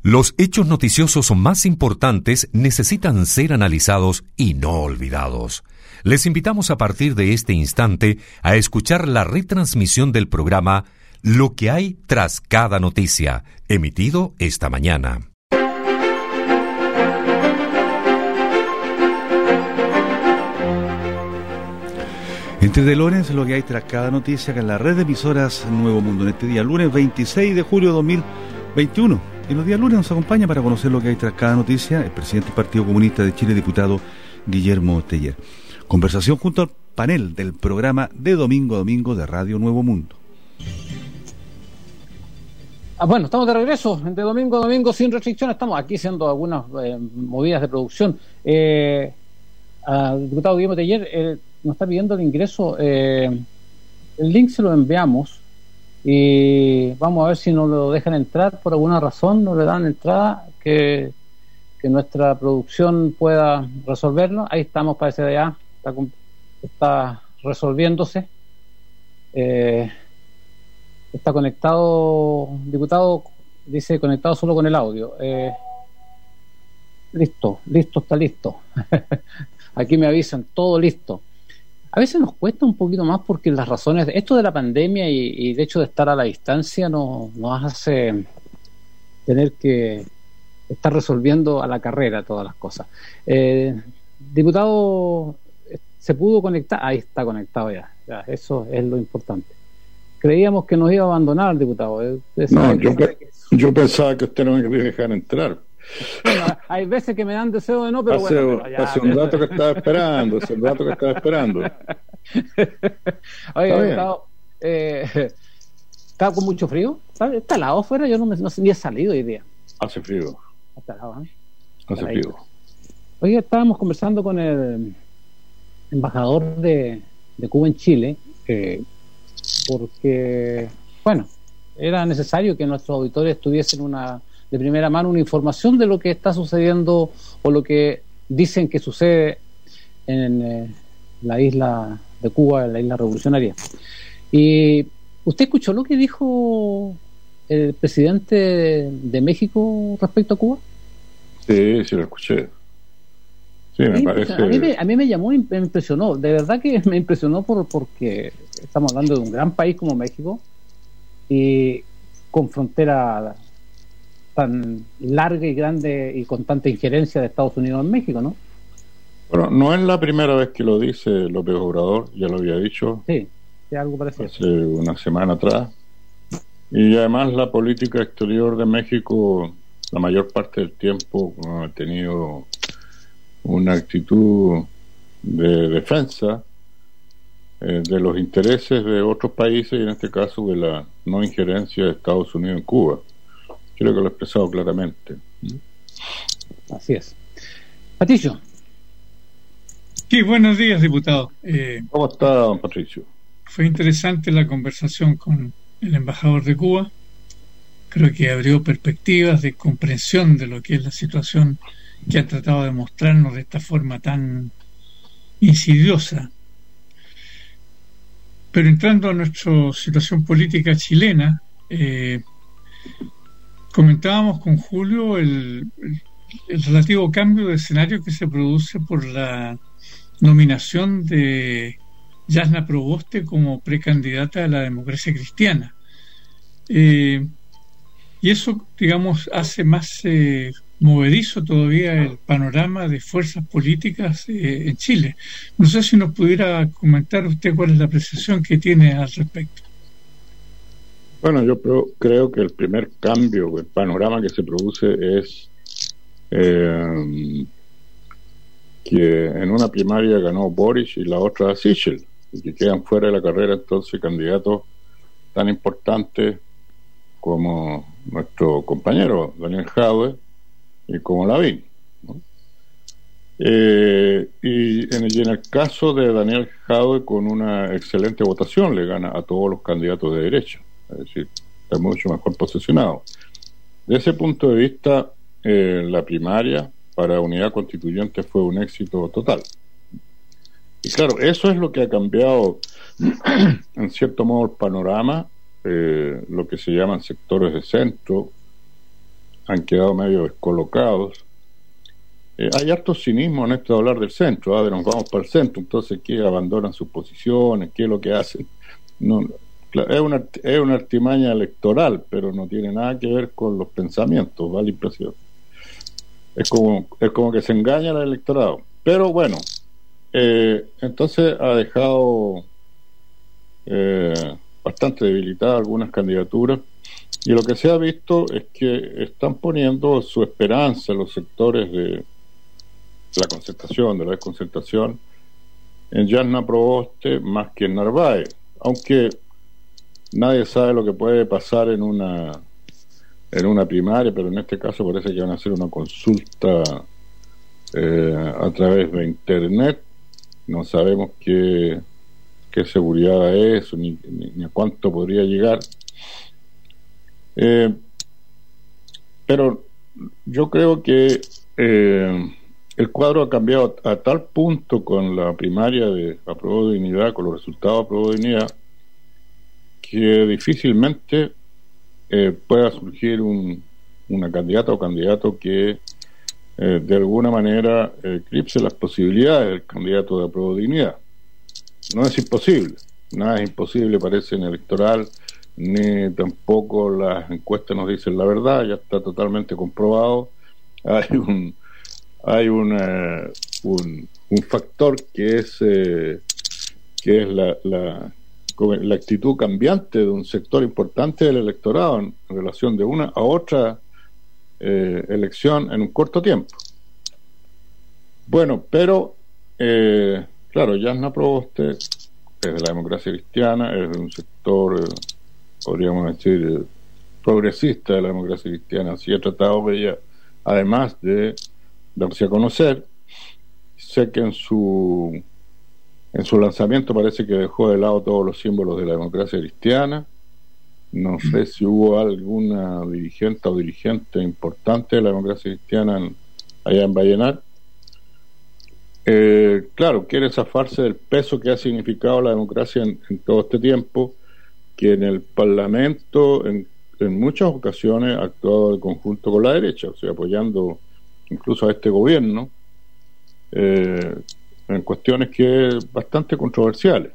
Los hechos noticiosos más importantes necesitan ser analizados y no olvidados. Les invitamos a partir de este instante a escuchar la retransmisión del programa Lo que hay tras cada noticia, emitido esta mañana. Entre de Lorenz, lo que hay tras cada noticia, que en la red de emisoras Nuevo Mundo, en este día lunes 26 de julio de 2021. En los días lunes nos acompaña para conocer lo que hay tras cada noticia el presidente del Partido Comunista de Chile, diputado Guillermo Teller. Conversación junto al panel del programa de domingo a domingo de Radio Nuevo Mundo. Bueno, estamos de regreso, de domingo a domingo sin restricciones. Estamos aquí haciendo algunas movidas de producción. Al diputado Guillermo Teller nos está pidiendo el ingreso. El link se lo enviamos y vamos a ver si nos lo dejan entrar. Por alguna razón no le dan entrada, que nuestra producción pueda resolverlo. Ahí estamos, parece de allá, está resolviéndose. Está conectado, diputado, dice conectado solo con el audio. Listo, está listo. Aquí me avisan, todo listo. A veces nos cuesta un poquito más porque las razones, esto de la pandemia y el hecho de estar a la distancia nos hace tener que estar resolviendo a la carrera todas las cosas. Diputado, ¿se pudo conectar? Ahí está conectado ya, eso es lo importante. Creíamos que nos iba a abandonar, diputado. No, yo pensaba que usted no me quería dejar entrar. Bueno, hay veces que me dan deseo de no, pero hace un rato que estaba esperando, Oiga, diputado, ¿está con mucho frío? ¿Está helado afuera? Yo no sé, ni he salido hoy día. Hace frío. Está helado, ¿eh? Hace frío. Oiga, estábamos conversando con el embajador de Cuba en Chile, porque, bueno, era necesario que nuestros auditores tuviesen de primera mano una información de lo que está sucediendo o lo que dicen que sucede en la isla de Cuba, en la isla revolucionaria. Y ¿usted escuchó lo que dijo el presidente de México respecto a Cuba? Sí, lo escuché. Sí, me parece. A mí me llamó, me impresionó. De verdad que me impresionó porque estamos hablando de un gran país como México y con frontera tan larga y grande y con tanta injerencia de Estados Unidos en México, ¿no? Bueno, no es la primera vez que lo dice López Obrador, ya lo había dicho. Sí, algo parecido. Hace una semana atrás. Y además la política exterior de México, la mayor parte del tiempo, ha tenido una actitud de defensa de los intereses de otros países y en este caso de la no injerencia de Estados Unidos en Cuba. Creo que lo he expresado claramente. Así es. Patricio. Sí, buenos días, diputado. ¿Cómo está, don Patricio? Fue interesante la conversación con el embajador de Cuba. Creo que abrió perspectivas de comprensión de lo que es la situación que ha tratado de mostrarnos de esta forma tan insidiosa. Pero entrando a nuestra situación política chilena, comentábamos con Julio el relativo cambio de escenario que se produce por la nominación de Yasna Proboste como precandidata a la democracia cristiana. Y eso, digamos, hace más movedizo todavía el panorama de fuerzas políticas en Chile. No sé si nos pudiera comentar usted cuál es la apreciación que tiene al respecto. Bueno, yo creo que el primer cambio, el panorama que se produce es que en una primaria ganó Boric y la otra Sichel, y que quedan fuera de la carrera entonces candidatos tan importantes como nuestro compañero Daniel Jadwe y como Lavín, ¿no? Y en el caso de Daniel Jadwe, con una excelente votación le gana a todos los candidatos de derecha, es decir, está mucho mejor posicionado. De ese punto de vista, la primaria para Unidad Constituyente fue un éxito total. Y claro, eso es lo que ha cambiado en cierto modo el panorama, lo que se llaman sectores de centro, han quedado medio descolocados. Hay harto cinismo en esto de hablar del centro, nos vamos para el centro, entonces ¿qué? Abandonan sus posiciones, ¿qué es lo que hacen? No, es una artimaña electoral, pero no tiene nada que ver con los pensamientos, da la impresión. Es como que se engaña al electorado. Pero bueno, entonces ha dejado bastante debilitadas algunas candidaturas, y lo que se ha visto es que están poniendo su esperanza en los sectores de la concertación, de la desconcertación, en Jasna Proboste más que en Narváez, aunque nadie sabe lo que puede pasar en una primaria, pero en este caso parece que van a hacer una consulta a través de internet. No sabemos qué seguridad es ni a cuánto podría llegar, pero yo creo que el cuadro ha cambiado a tal punto con la primaria de Apruebo Dignidad, con los resultados de Apruebo Dignidad, que difícilmente pueda surgir una candidata o candidato que de alguna manera eclipse las posibilidades del candidato de Apruebo Dignidad. No es imposible, nada es imposible, parece, en electoral, ni tampoco las encuestas nos dicen la verdad, ya está totalmente comprobado. Hay un factor que es la actitud cambiante de un sector importante del electorado en relación de una a otra elección en un corto tiempo. Bueno, pero claro, Jasna Proboste es de la democracia cristiana, es de un sector, podríamos decir, progresista de la democracia cristiana. Así ha tratado ella, además de darse a conocer. Sé que en su lanzamiento parece que dejó de lado todos los símbolos de la democracia cristiana. No sé si hubo alguna dirigente importante de la democracia cristiana allá en Vallenar. Claro, quiere zafarse del peso que ha significado la democracia en todo este tiempo, que en el Parlamento en muchas ocasiones ha actuado de conjunto con la derecha, o sea, apoyando incluso a este gobierno en cuestiones que bastante controversiales.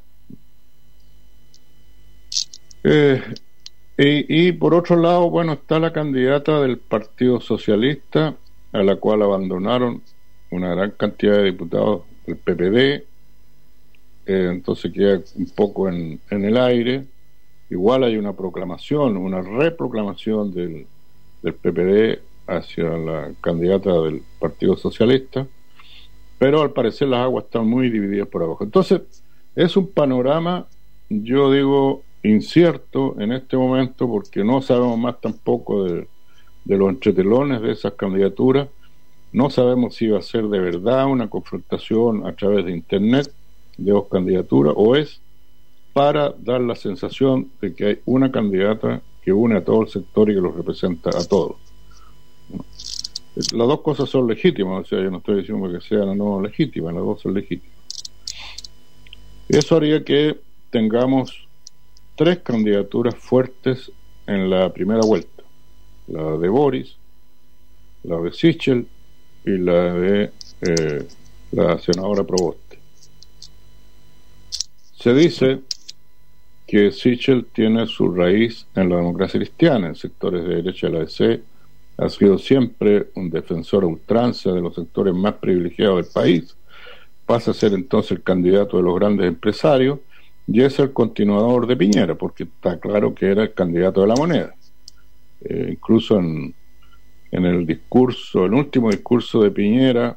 Y por otro lado, bueno, está la candidata del Partido Socialista, a la cual abandonaron una gran cantidad de diputados del PPD, entonces queda un poco en el aire. Igual hay una reproclamación del PPD hacia la candidata del Partido Socialista, pero al parecer las aguas están muy divididas por abajo. Entonces es un panorama, yo digo, incierto en este momento, porque no sabemos más tampoco de los entretelones de esas candidaturas. No sabemos si va a ser de verdad una confrontación a través de internet de dos candidaturas, o es para dar la sensación de que hay una candidata que une a todo el sector y que los representa a todos. Las dos cosas son legítimas, o sea, yo no estoy diciendo que sean o no legítimas, las dos son legítimas. Eso haría que tengamos 3 candidaturas fuertes en la primera vuelta: la de Boris, la de Sichel y la de la senadora Proboste. Se dice que Sichel tiene su raíz en la democracia cristiana, en sectores de derecha de la DC, ha sido siempre un defensor a ultranza de los sectores más privilegiados del país, pasa a ser entonces el candidato de los grandes empresarios y es el continuador de Piñera, porque está claro que era el candidato de la moneda. Incluso en el último discurso de Piñera,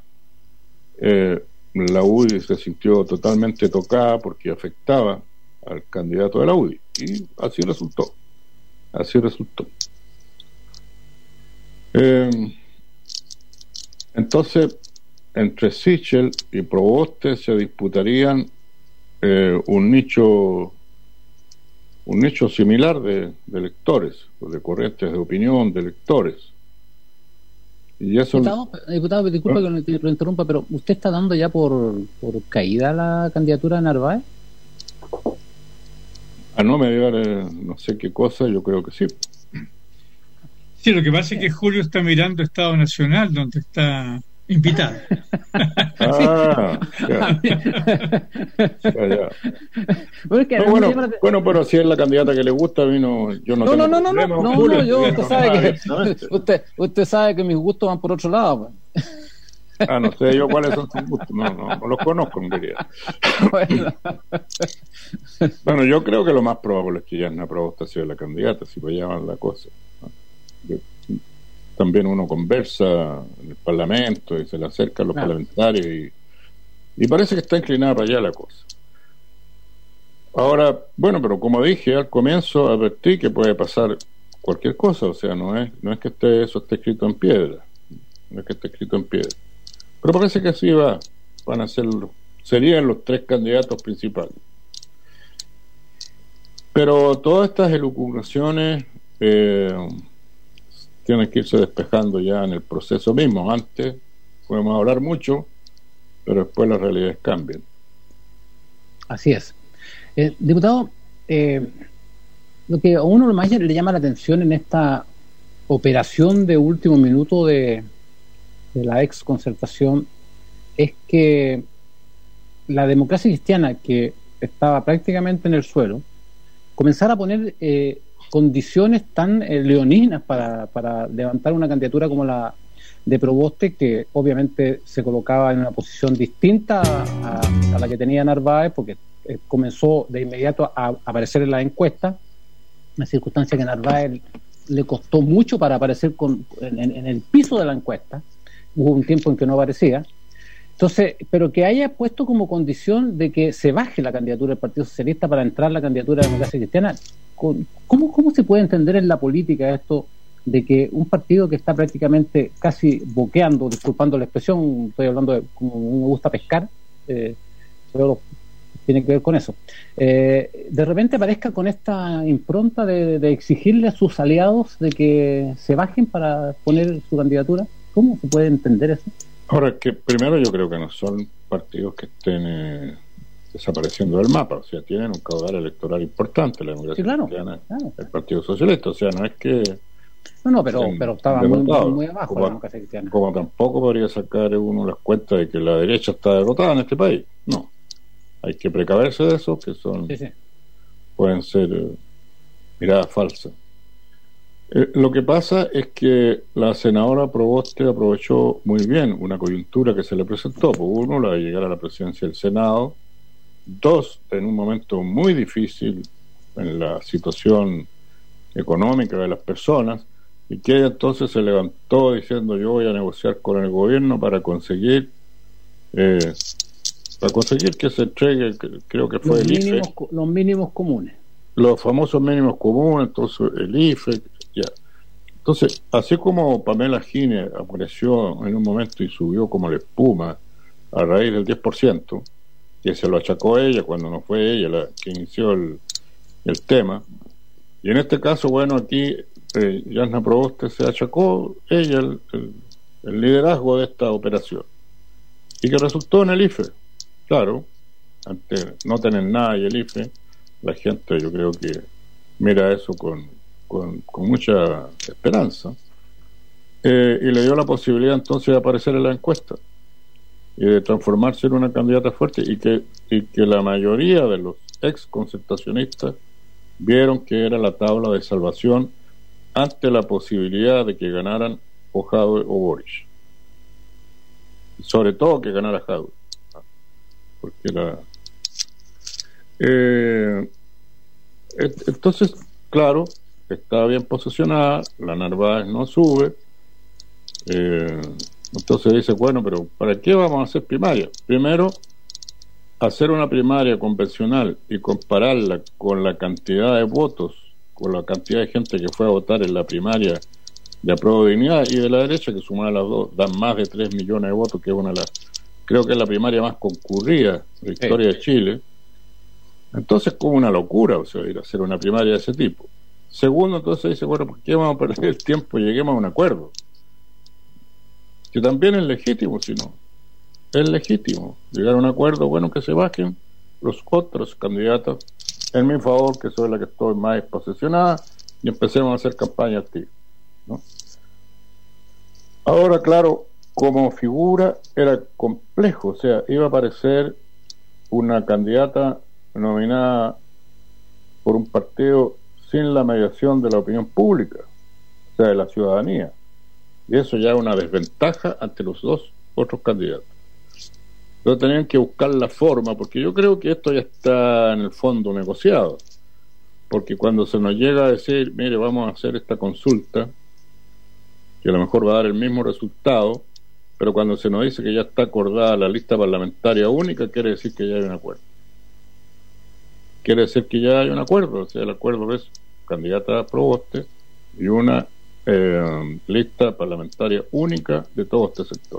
la UDI se sintió totalmente tocada porque afectaba al candidato de la UDI, y así resultó. Entonces, entre Sichel y Proboste se disputarían un nicho similar de electores, de corrientes de opinión de electores. Y eso... Diputado, disculpa que lo interrumpa, pero ¿usted está dando ya por caída la candidatura de Narváez? A no mediar no sé qué cosa, yo creo que sí. Sí, lo que pasa es que Julio está mirando Estado Nacional, donde está invitado. Ah, ya. Ya. Bueno, pero si es la candidata que le gusta, a mí no, yo no tengo problema con Julio, yo, usted sabe que mis gustos van por otro lado. Ah, no sé yo cuáles son sus gustos, no los conozco en realidad. Bueno, yo creo que lo más probable es que Yasna Proboste sea la candidata, si pues llaman la cosa. También uno conversa en el Parlamento y se le acerca a los parlamentarios y parece que está inclinada para allá la cosa. Ahora, bueno, pero como dije al comienzo, advertí que puede pasar cualquier cosa, o sea, no es que eso esté escrito en piedra, pero parece que así van a ser, serían los tres candidatos principales. Pero todas estas elucubraciones tienen que irse despejando ya en el proceso mismo. Antes podemos hablar mucho, pero después las realidades cambian. Así es. Diputado, lo que a uno más le llama la atención en esta operación de último minuto de la ex Concertación es que la Democracia Cristiana, que estaba prácticamente en el suelo, comenzara a poner condiciones tan leoninas para levantar una candidatura como la de Proboste, que obviamente se colocaba en una posición distinta a la que tenía Narváez, porque comenzó de inmediato a aparecer en la encuesta, una circunstancia que a Narváez le costó mucho para aparecer en el piso de la encuesta. Hubo un tiempo en que no aparecía. Entonces, pero que haya puesto como condición de que se baje la candidatura del Partido Socialista para entrar la candidatura de Democracia Cristiana. ¿Cómo se puede entender en la política esto de que un partido que está prácticamente casi boqueando, disculpando la expresión, estoy hablando de como me gusta pescar, pero tiene que ver con eso, de repente aparezca con esta impronta de exigirle a sus aliados de que se bajen para poner su candidatura? ¿Cómo se puede entender eso? Ahora, que primero yo creo que no son partidos que estén desapareciendo del mapa, o sea, tienen un caudal electoral importante, la Democracia Cristiana, el Partido Socialista, o sea, no es que... pero estaba muy abajo la Democracia Cristiana. Como tampoco podría sacar uno las cuentas de que la derecha está derrotada en este país, no. Hay que precaverse de eso, que son pueden ser miradas falsas. Lo que pasa es que la senadora Proboste aprovechó muy bien una coyuntura que se le presentó. Uno, la de llegar a la presidencia del Senado. Dos, en un momento muy difícil en la situación económica de las personas, y que ella entonces se levantó diciendo: yo voy a negociar con el gobierno para conseguir que se entregue, creo que fue los mínimos comunes, los famosos mínimos comunes, entonces el IFE. Ya. Entonces, así como Pamela Giles apareció en un momento y subió como la espuma a raíz del 10%, que se lo achacó ella cuando no fue ella la que inició el tema, y en este caso, bueno, aquí Yasna Proboste se achacó ella el liderazgo de esta operación, y que resultó en el IFE. Claro, ante no tener nada y el IFE, la gente, yo creo que mira eso con mucha esperanza, y le dio la posibilidad entonces de aparecer en la encuesta y de transformarse en una candidata fuerte, y que la mayoría de los ex concertacionistas vieron que era la tabla de salvación ante la posibilidad de que ganaran o Jadwe o Boric, sobre todo que ganara Jadwe, porque entonces, claro, está bien posicionada, la Narváez no sube, entonces dice, bueno, pero ¿para qué vamos a hacer primaria? Primero, hacer una primaria convencional y compararla con la cantidad de votos, con la cantidad de gente que fue a votar en la primaria de Apruebo Dignidad y de la derecha, que sumada a las dos dan más de 3 millones de votos, que es creo que es la primaria más concurrida de la historia de Chile. Entonces, como una locura, o sea, ir a hacer una primaria de ese tipo. Segundo, entonces dice, bueno, ¿por qué vamos a perder el tiempo? Lleguemos a un acuerdo, que también es legítimo, si no, es legítimo llegar a un acuerdo, bueno, que se bajen los otros candidatos en mi favor, que soy la que estoy más posesionada, y empecemos a hacer campaña activa. ¿no? Ahora, claro, como figura era complejo, o sea, iba a aparecer una candidata nominada por un partido sin la mediación de la opinión pública, o sea, de la ciudadanía, y eso ya es una desventaja ante los dos otros candidatos. Entonces tenían que buscar la forma, porque yo creo que esto ya está en el fondo negociado, porque cuando se nos llega a decir, mire, vamos a hacer esta consulta, que a lo mejor va a dar el mismo resultado, pero cuando se nos dice que ya está acordada la lista parlamentaria única, quiere decir que ya hay un acuerdo. Quiere decir que ya hay un acuerdo, o sea, el acuerdo es candidata a Proboste y una lista parlamentaria única de todo este sector.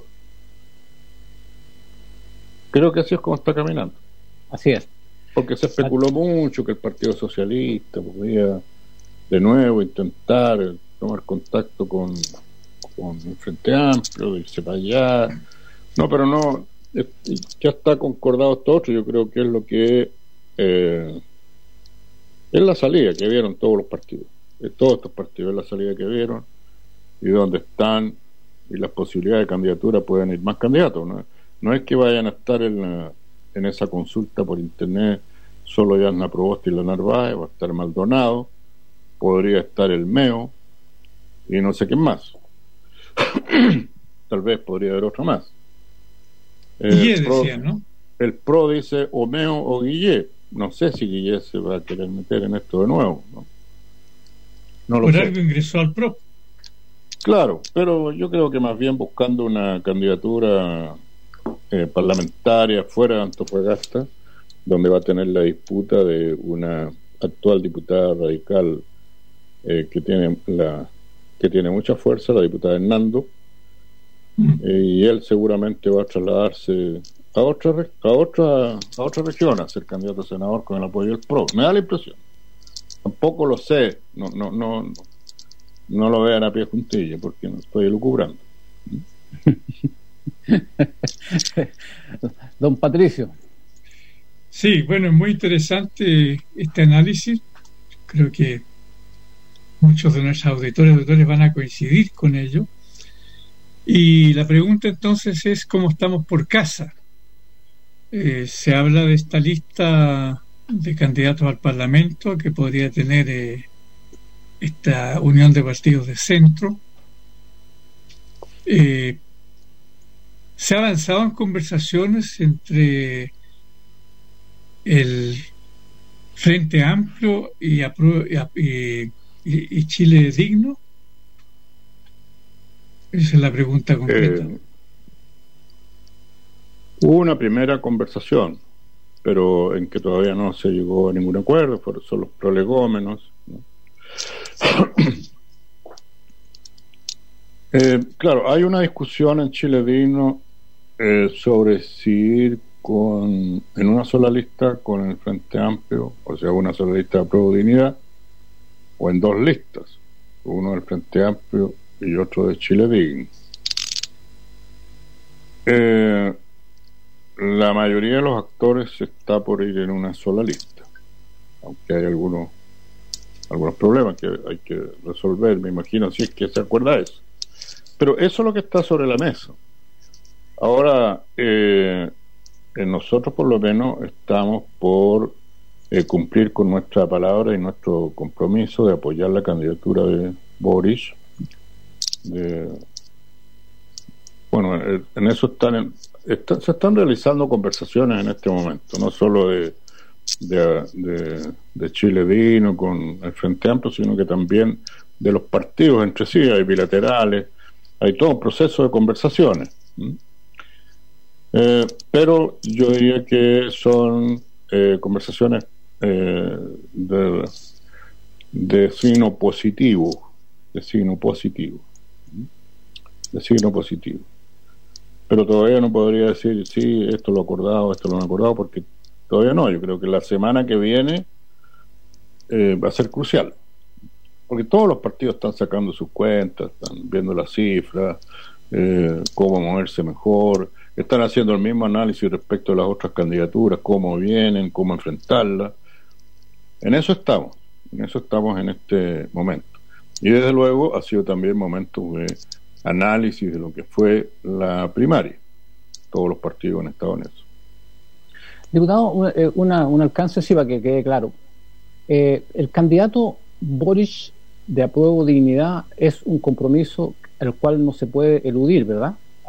Creo que así es como está caminando. Así es. Porque se especuló mucho que el Partido Socialista podía de nuevo intentar tomar contacto con el Frente Amplio, irse para allá. No, pero no, ya está concordado esto otro. Yo creo que es lo que es la salida que vieron todos los partidos, todos estos partidos, es la salida que vieron y donde están, y las posibilidades de candidatura. Pueden ir más candidatos, no es que vayan a estar en esa consulta por internet solo Yasna Proboste y la Narváez, va a estar Maldonado, podría estar el Meo y no sé quién más. Tal vez podría haber otro más. Decía, ¿no? El PRO dice o Meo o Guillé. No sé si Guillé se va a querer meter en esto de nuevo, no lo sé. Por algo ingresó al PRO. Claro, pero yo creo que más bien buscando una candidatura parlamentaria fuera de Antofagasta, donde va a tener la disputa de una actual diputada radical que tiene mucha fuerza, la diputada Hernando, y él seguramente va a trasladarse a otra región a ser candidato a senador con el apoyo del PRO. Me da la impresión. Tampoco lo sé, no lo vean a pie juntilla porque no estoy elucubrando. Don Patricio. Sí, bueno, es muy interesante este análisis. Creo que muchos de nuestros auditores van a coincidir con ello. Y la pregunta entonces es ¿cómo estamos por casa? Se habla de esta lista de candidatos al Parlamento que podría tener esta unión de partidos de centro. Se ha avanzado en conversaciones entre el Frente Amplio y Chile Digno. Esa es la pregunta concreta. Hubo una primera conversación, pero en que todavía no se llegó a ningún acuerdo, son los prolegómenos, ¿no? Claro, hay una discusión en Chile Digno sobre si ir en una sola lista con el Frente Amplio, o sea, una sola lista de Apruebo Dignidad, o en dos listas, uno del Frente Amplio y otro de Chile Digno. La mayoría de los actores está por ir en una sola lista, aunque hay algunos problemas que hay que resolver, me imagino, si es que se acuerda eso. Pero eso es lo que está sobre la mesa. Ahora, nosotros por lo menos estamos por cumplir con nuestra palabra y nuestro compromiso de apoyar la candidatura de Boric. Bueno, en eso se están realizando conversaciones en este momento, no solo de Chile Digno con el Frente Amplio, sino que también de los partidos entre sí, hay bilaterales, hay todo un proceso de conversaciones. Pero yo diría que son conversaciones de signo positivo, pero todavía no podría decir sí, esto lo acordado, esto lo han acordado, porque todavía no. Yo creo que la semana que viene va a ser crucial, porque todos los partidos están sacando sus cuentas, están viendo las cifras, cómo moverse mejor, están haciendo el mismo análisis respecto a las otras candidaturas, cómo vienen, cómo enfrentarlas. En eso estamos en este momento. Y desde luego ha sido también momento de análisis de lo que fue la primaria. Todos los partidos han estado en eso. Diputado, un alcance así para que quede claro. El candidato Boric de Apruebo Dignidad es un compromiso el cual no se puede eludir, ¿verdad?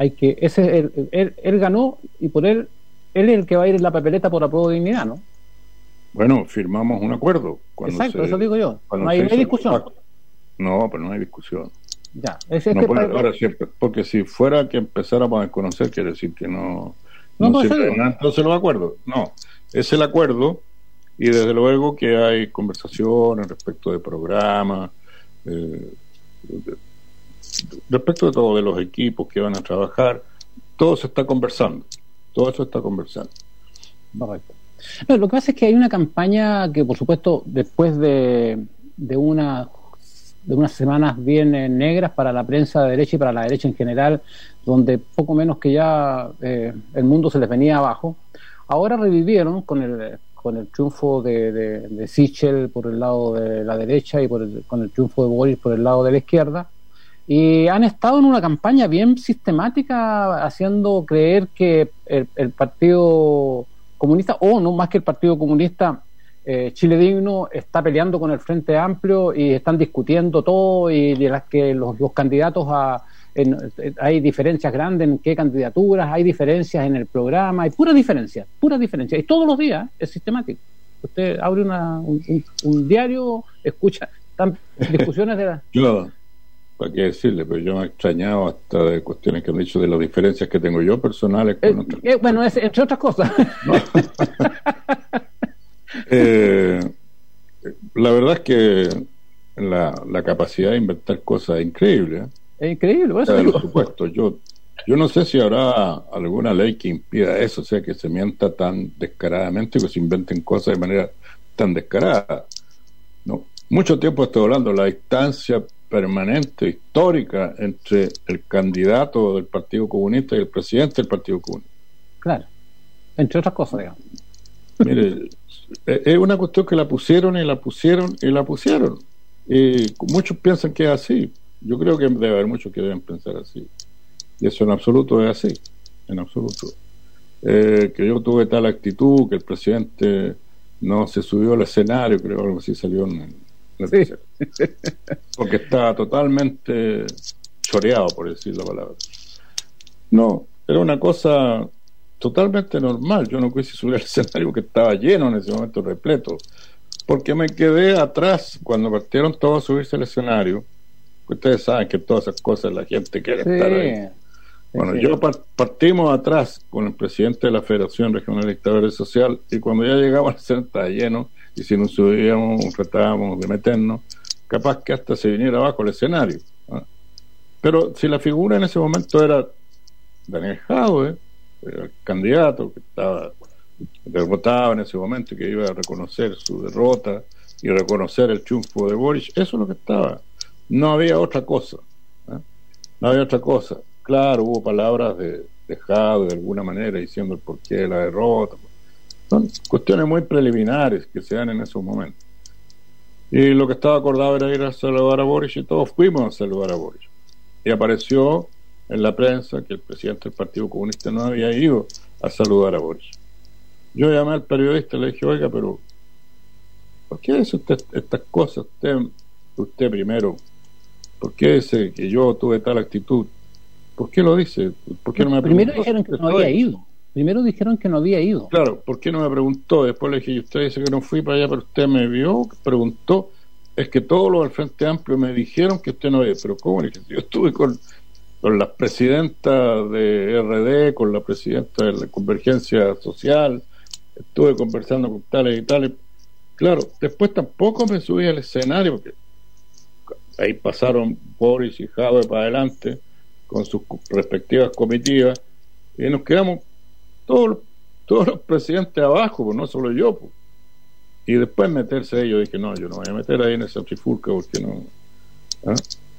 Él ganó y por él es el que va a ir en la papeleta por Apruebo Dignidad, ¿no? Bueno, firmamos un acuerdo. Exacto, eso digo yo. No hay discusión. No, pero no hay discusión. Ya, ahora siempre, porque si fuera que empezáramos a desconocer, quiere decir que entonces los acuerdos. No, es el acuerdo, y desde luego que hay conversaciones respecto de programas, respecto de todo, de los equipos que van a trabajar. Todo se está conversando. Todo eso está conversando. Correcto. No, lo que pasa es que hay una campaña que, por supuesto, después de unas semanas bien negras para la prensa de derecha y para la derecha en general, donde poco menos que ya el mundo se les venía abajo, ahora revivieron con el triunfo de Sichel por el lado de la derecha y con el triunfo de Boris por el lado de la izquierda, y han estado en una campaña bien sistemática haciendo creer que el Partido Comunista, o no más que el Partido Comunista, Chile Digno, está peleando con el Frente Amplio y están discutiendo todo, y de las que los candidatos hay diferencias grandes en qué candidaturas, hay diferencias en el programa, hay pura diferencia, y todos los días es sistemático. Usted abre un diario, escucha, están discusiones de la... Yo, para qué decirle, pero yo me he extrañado hasta de cuestiones que han dicho de las diferencias que tengo yo personales con otras. Bueno, entre otras cosas. No. La verdad es que la capacidad de inventar cosas es increíble. Es increíble, por eso por supuesto. Yo no sé si habrá alguna ley que impida eso, o sea, que se mienta tan descaradamente, que se inventen cosas de manera tan descarada. No, mucho tiempo estoy hablando de la distancia permanente, histórica, entre el candidato del Partido Comunista y el presidente del Partido Comunista. Claro, entre otras cosas, digamos. Mire, es una cuestión que la pusieron. Y muchos piensan que es así. Yo creo que debe haber muchos que deben pensar así. Y eso en absoluto es así. En absoluto. Que yo tuve tal actitud, que el presidente no se subió al escenario, creo que algo así salió en sí. Porque estaba totalmente choreado, por decir la palabra. No, era una cosa totalmente normal. Yo no quise subir al escenario porque estaba lleno en ese momento, repleto, porque me quedé atrás cuando partieron todos a subirse al escenario. Ustedes saben que todas esas cosas la gente quiere estar ahí. Bueno, sí. Yo partimos atrás con el presidente de la Federación Regionalista Verde Social, y cuando ya llegamos al escenario estaba lleno, y si nos subíamos, tratábamos de meternos, capaz que hasta se viniera abajo el escenario, ¿no? Pero si la figura en ese momento era Daniel Jadwe, el candidato que estaba derrotado en ese momento y que iba a reconocer su derrota y reconocer el triunfo de Boric, eso es lo que estaba. No había otra cosa, ¿eh? No había otra cosa. Claro, hubo palabras de Jadwe de alguna manera diciendo el porqué de la derrota. Son cuestiones muy preliminares que se dan en esos momentos. Y lo que estaba acordado era ir a saludar a Boric, y todos fuimos a saludar a Boric. Y apareció en la prensa que el presidente del Partido Comunista no había ido a saludar a Boric. Yo llamé al periodista y le dije: oiga, pero ¿por qué dice usted estas cosas? Usted primero, ¿por qué dice que yo tuve tal actitud? ¿Por qué lo dice? ¿Por qué no me Primero dijeron que no había ido. Primero dijeron que no había ido. Claro, ¿por qué no me preguntó? Después le dije: y usted dice que no fui para allá, pero usted me vio, preguntó. Es que todos los del Frente Amplio me dijeron que usted no había. Pero ¿cómo? Le dije: yo estuve con las presidentas de RD, con la presidenta de la Convergencia Social, estuve conversando con tales y tales. Claro, después tampoco me subí al escenario, porque ahí pasaron Boris y Jadwe para adelante con sus respectivas comitivas, y nos quedamos todos los presidentes abajo, pues no solo yo, pues. Y después meterse ahí, yo dije: no, yo no voy a meter ahí en esa trifulca, porque no, ¿eh?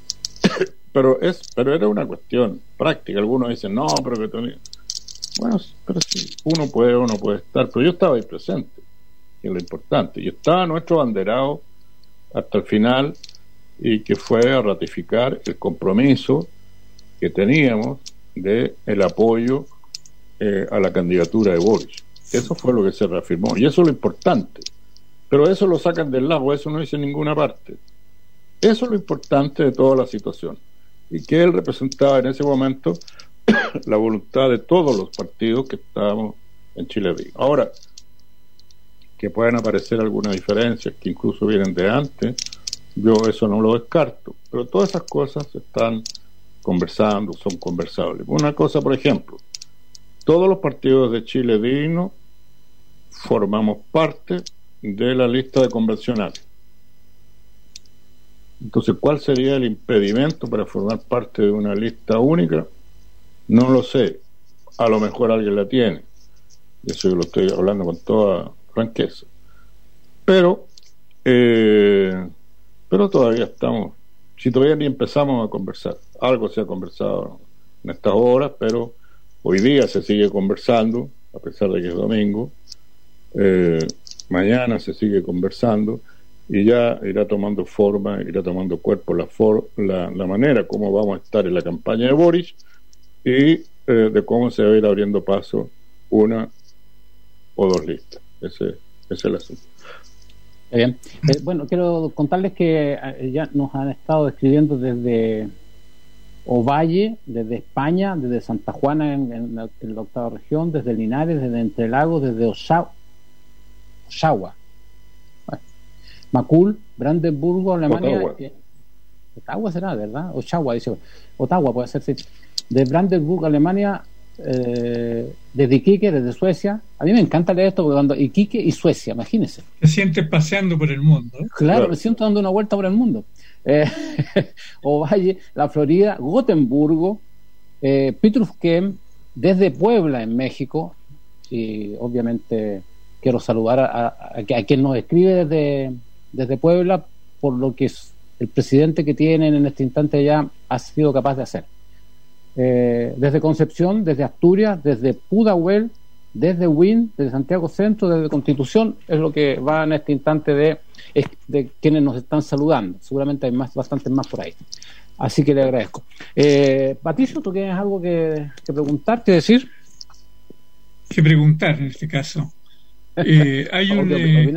pero era una cuestión práctica. Algunos dicen: no, pero que bueno, pero sí, uno puede estar, pero yo estaba ahí presente, que es lo importante, y estaba nuestro abanderado hasta el final, y que fue a ratificar el compromiso que teníamos de el apoyo a la candidatura de Boric. Eso fue lo que se reafirmó, y eso es lo importante. Pero eso lo sacan del lago, eso no dice en ninguna parte. Eso es lo importante de toda la situación, y que él representaba en ese momento la voluntad de todos los partidos que estábamos en Chile Digno. Ahora, que pueden aparecer algunas diferencias que incluso vienen de antes, yo eso no lo descarto, pero todas esas cosas se están conversando, son conversables. Una cosa, por ejemplo, todos los partidos de Chile Digno formamos parte de la lista de convencionales. Entonces, ¿cuál sería el impedimento para formar parte de una lista única? No lo sé. A lo mejor alguien la tiene. Eso yo lo estoy hablando con toda franqueza. Pero todavía estamos, si todavía ni empezamos a conversar. Algo se ha conversado en estas horas, pero hoy día se sigue conversando, a pesar de que es domingo. Mañana se sigue conversando y ya irá tomando forma, irá tomando cuerpo la manera como vamos a estar en la campaña de Boric y de cómo se va a ir abriendo paso una o dos listas. Ese es el asunto. Bien. Bueno, quiero contarles que ya nos han estado escribiendo desde Ovalle, desde España, desde Santa Juana en la octava región, desde Linares, desde Entre Lagos, desde Oshawa, Macul, Brandenburgo, Alemania. Ottawa será, ¿verdad? Oshawa, dice. Ottawa puede ser, sí. De Brandenburgo, Alemania, desde Iquique, desde Suecia. A mí me encanta leer esto porque cuando Iquique y Suecia, imagínense. Te sientes paseando por el mundo. Claro, me siento dando una vuelta por el mundo. Ovalle, la Florida, Gotemburgo, Pitrufquem, desde Puebla, en México. Y obviamente quiero saludar a quien nos escribe desde Puebla, por lo que el presidente que tienen en este instante ya ha sido capaz de hacer. Desde Concepción, desde Asturias, desde Pudahuel, desde Huin, desde Santiago Centro, desde Constitución, es lo que va en este instante de quienes nos están saludando. Seguramente hay bastantes más por ahí. Así que le agradezco. Patricio, ¿tú tienes algo que preguntar, que decir? Que preguntar en este caso. Hay un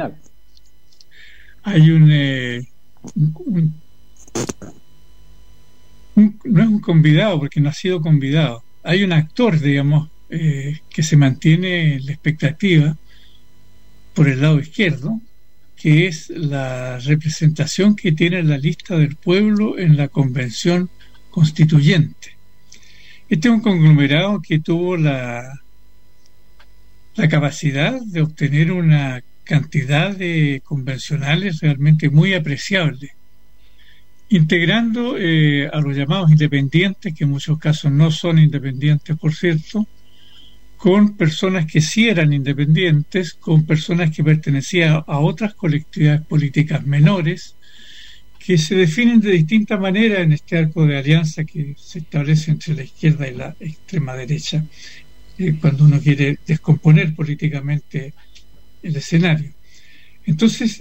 no es un convidado porque no ha sido convidado. Hay un actor, digamos, que se mantiene en la expectativa por el lado izquierdo, que es la representación que tiene la lista del pueblo en la convención constituyente. Este es un conglomerado que tuvo la capacidad de obtener una cantidad de convencionales realmente muy apreciable, integrando a los llamados independientes, que en muchos casos no son independientes, por cierto, con personas que sí eran independientes, con personas que pertenecían a otras colectividades políticas menores, que se definen de distinta manera en este arco de alianza que se establece entre la izquierda y la extrema derecha, cuando uno quiere descomponer políticamente el escenario. Entonces,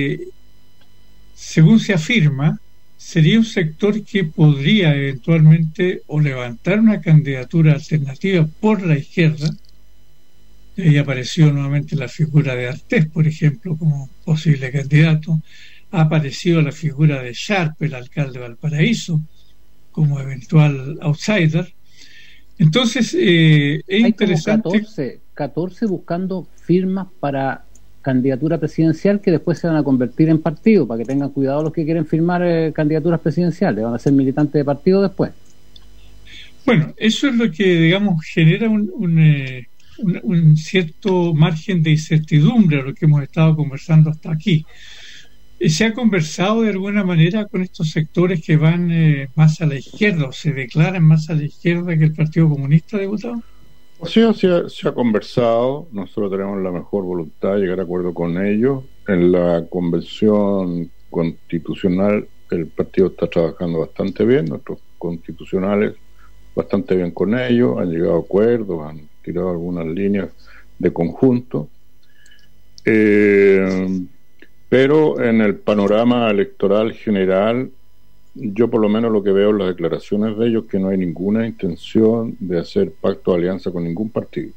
según se afirma, sería un sector que podría eventualmente o levantar una candidatura alternativa por la izquierda. Y apareció nuevamente la figura de Artés, por ejemplo, como posible candidato. Ha aparecido la figura de Sharp, el alcalde de Valparaíso, como eventual outsider. Entonces, es hay interesante. 14 buscando firmas para candidatura presidencial que después se van a convertir en partido, para que tengan cuidado los que quieren firmar candidaturas presidenciales, van a ser militantes de partido después. Bueno, eso es lo que, digamos, genera un cierto margen de incertidumbre a lo que hemos estado conversando hasta aquí. ¿Se ha conversado de alguna manera con estos sectores que van más a la izquierda o se declaran más a la izquierda que el Partido Comunista, diputado? Sí, se ha conversado. Nosotros tenemos la mejor voluntad de llegar a acuerdo con ellos. En la convención constitucional el partido está trabajando bastante bien, nuestros constitucionales bastante bien con ellos, han llegado a acuerdos, han tirado algunas líneas de conjunto. Pero en el panorama electoral general yo por lo menos lo que veo en las declaraciones de ellos, que no hay ninguna intención de hacer pacto o alianza con ningún partido,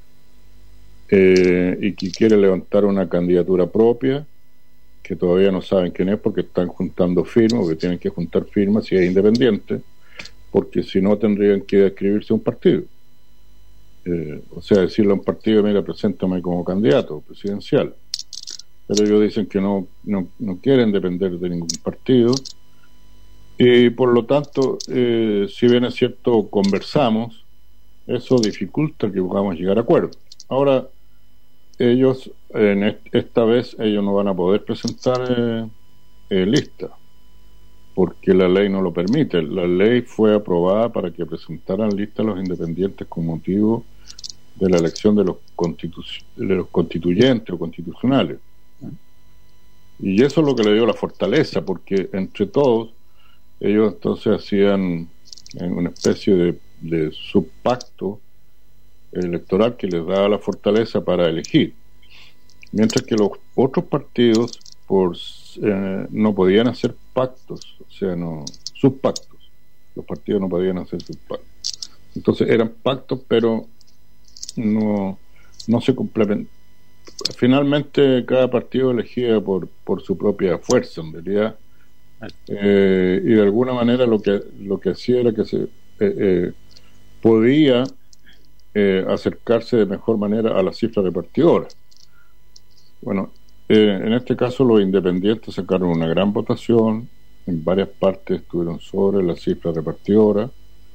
y que quiere levantar una candidatura propia, que todavía no saben quién es porque están juntando firmas, porque tienen que juntar firmas si es independiente, porque si no tendrían que inscribirse a un partido. O sea, decirle a un partido, mira, preséntame como candidato presidencial. Pero ellos dicen que no quieren depender de ningún partido, y por lo tanto, si bien es cierto, conversamos, eso dificulta que podamos llegar a acuerdos. Ahora, ellos, esta vez, ellos no van a poder presentar lista, porque la ley no lo permite. La ley fue aprobada para que presentaran lista a los independientes con motivo de la elección de los constituyentes o constitucionales. Y eso es lo que le dio la fortaleza, porque entre todos ellos entonces hacían una especie de subpacto electoral que les daba la fortaleza para elegir, mientras que los otros partidos no podían hacer pactos, o sea, subpactos. Los partidos no podían hacer subpactos. Entonces eran pactos, pero no se complementaban. Finalmente cada partido elegía por su propia fuerza, en realidad, y de alguna manera lo que hacía era que se podía acercarse de mejor manera a la cifra repartidora. Bueno, en este caso los independientes sacaron una gran votación, en varias partes estuvieron sobre la cifra repartidora,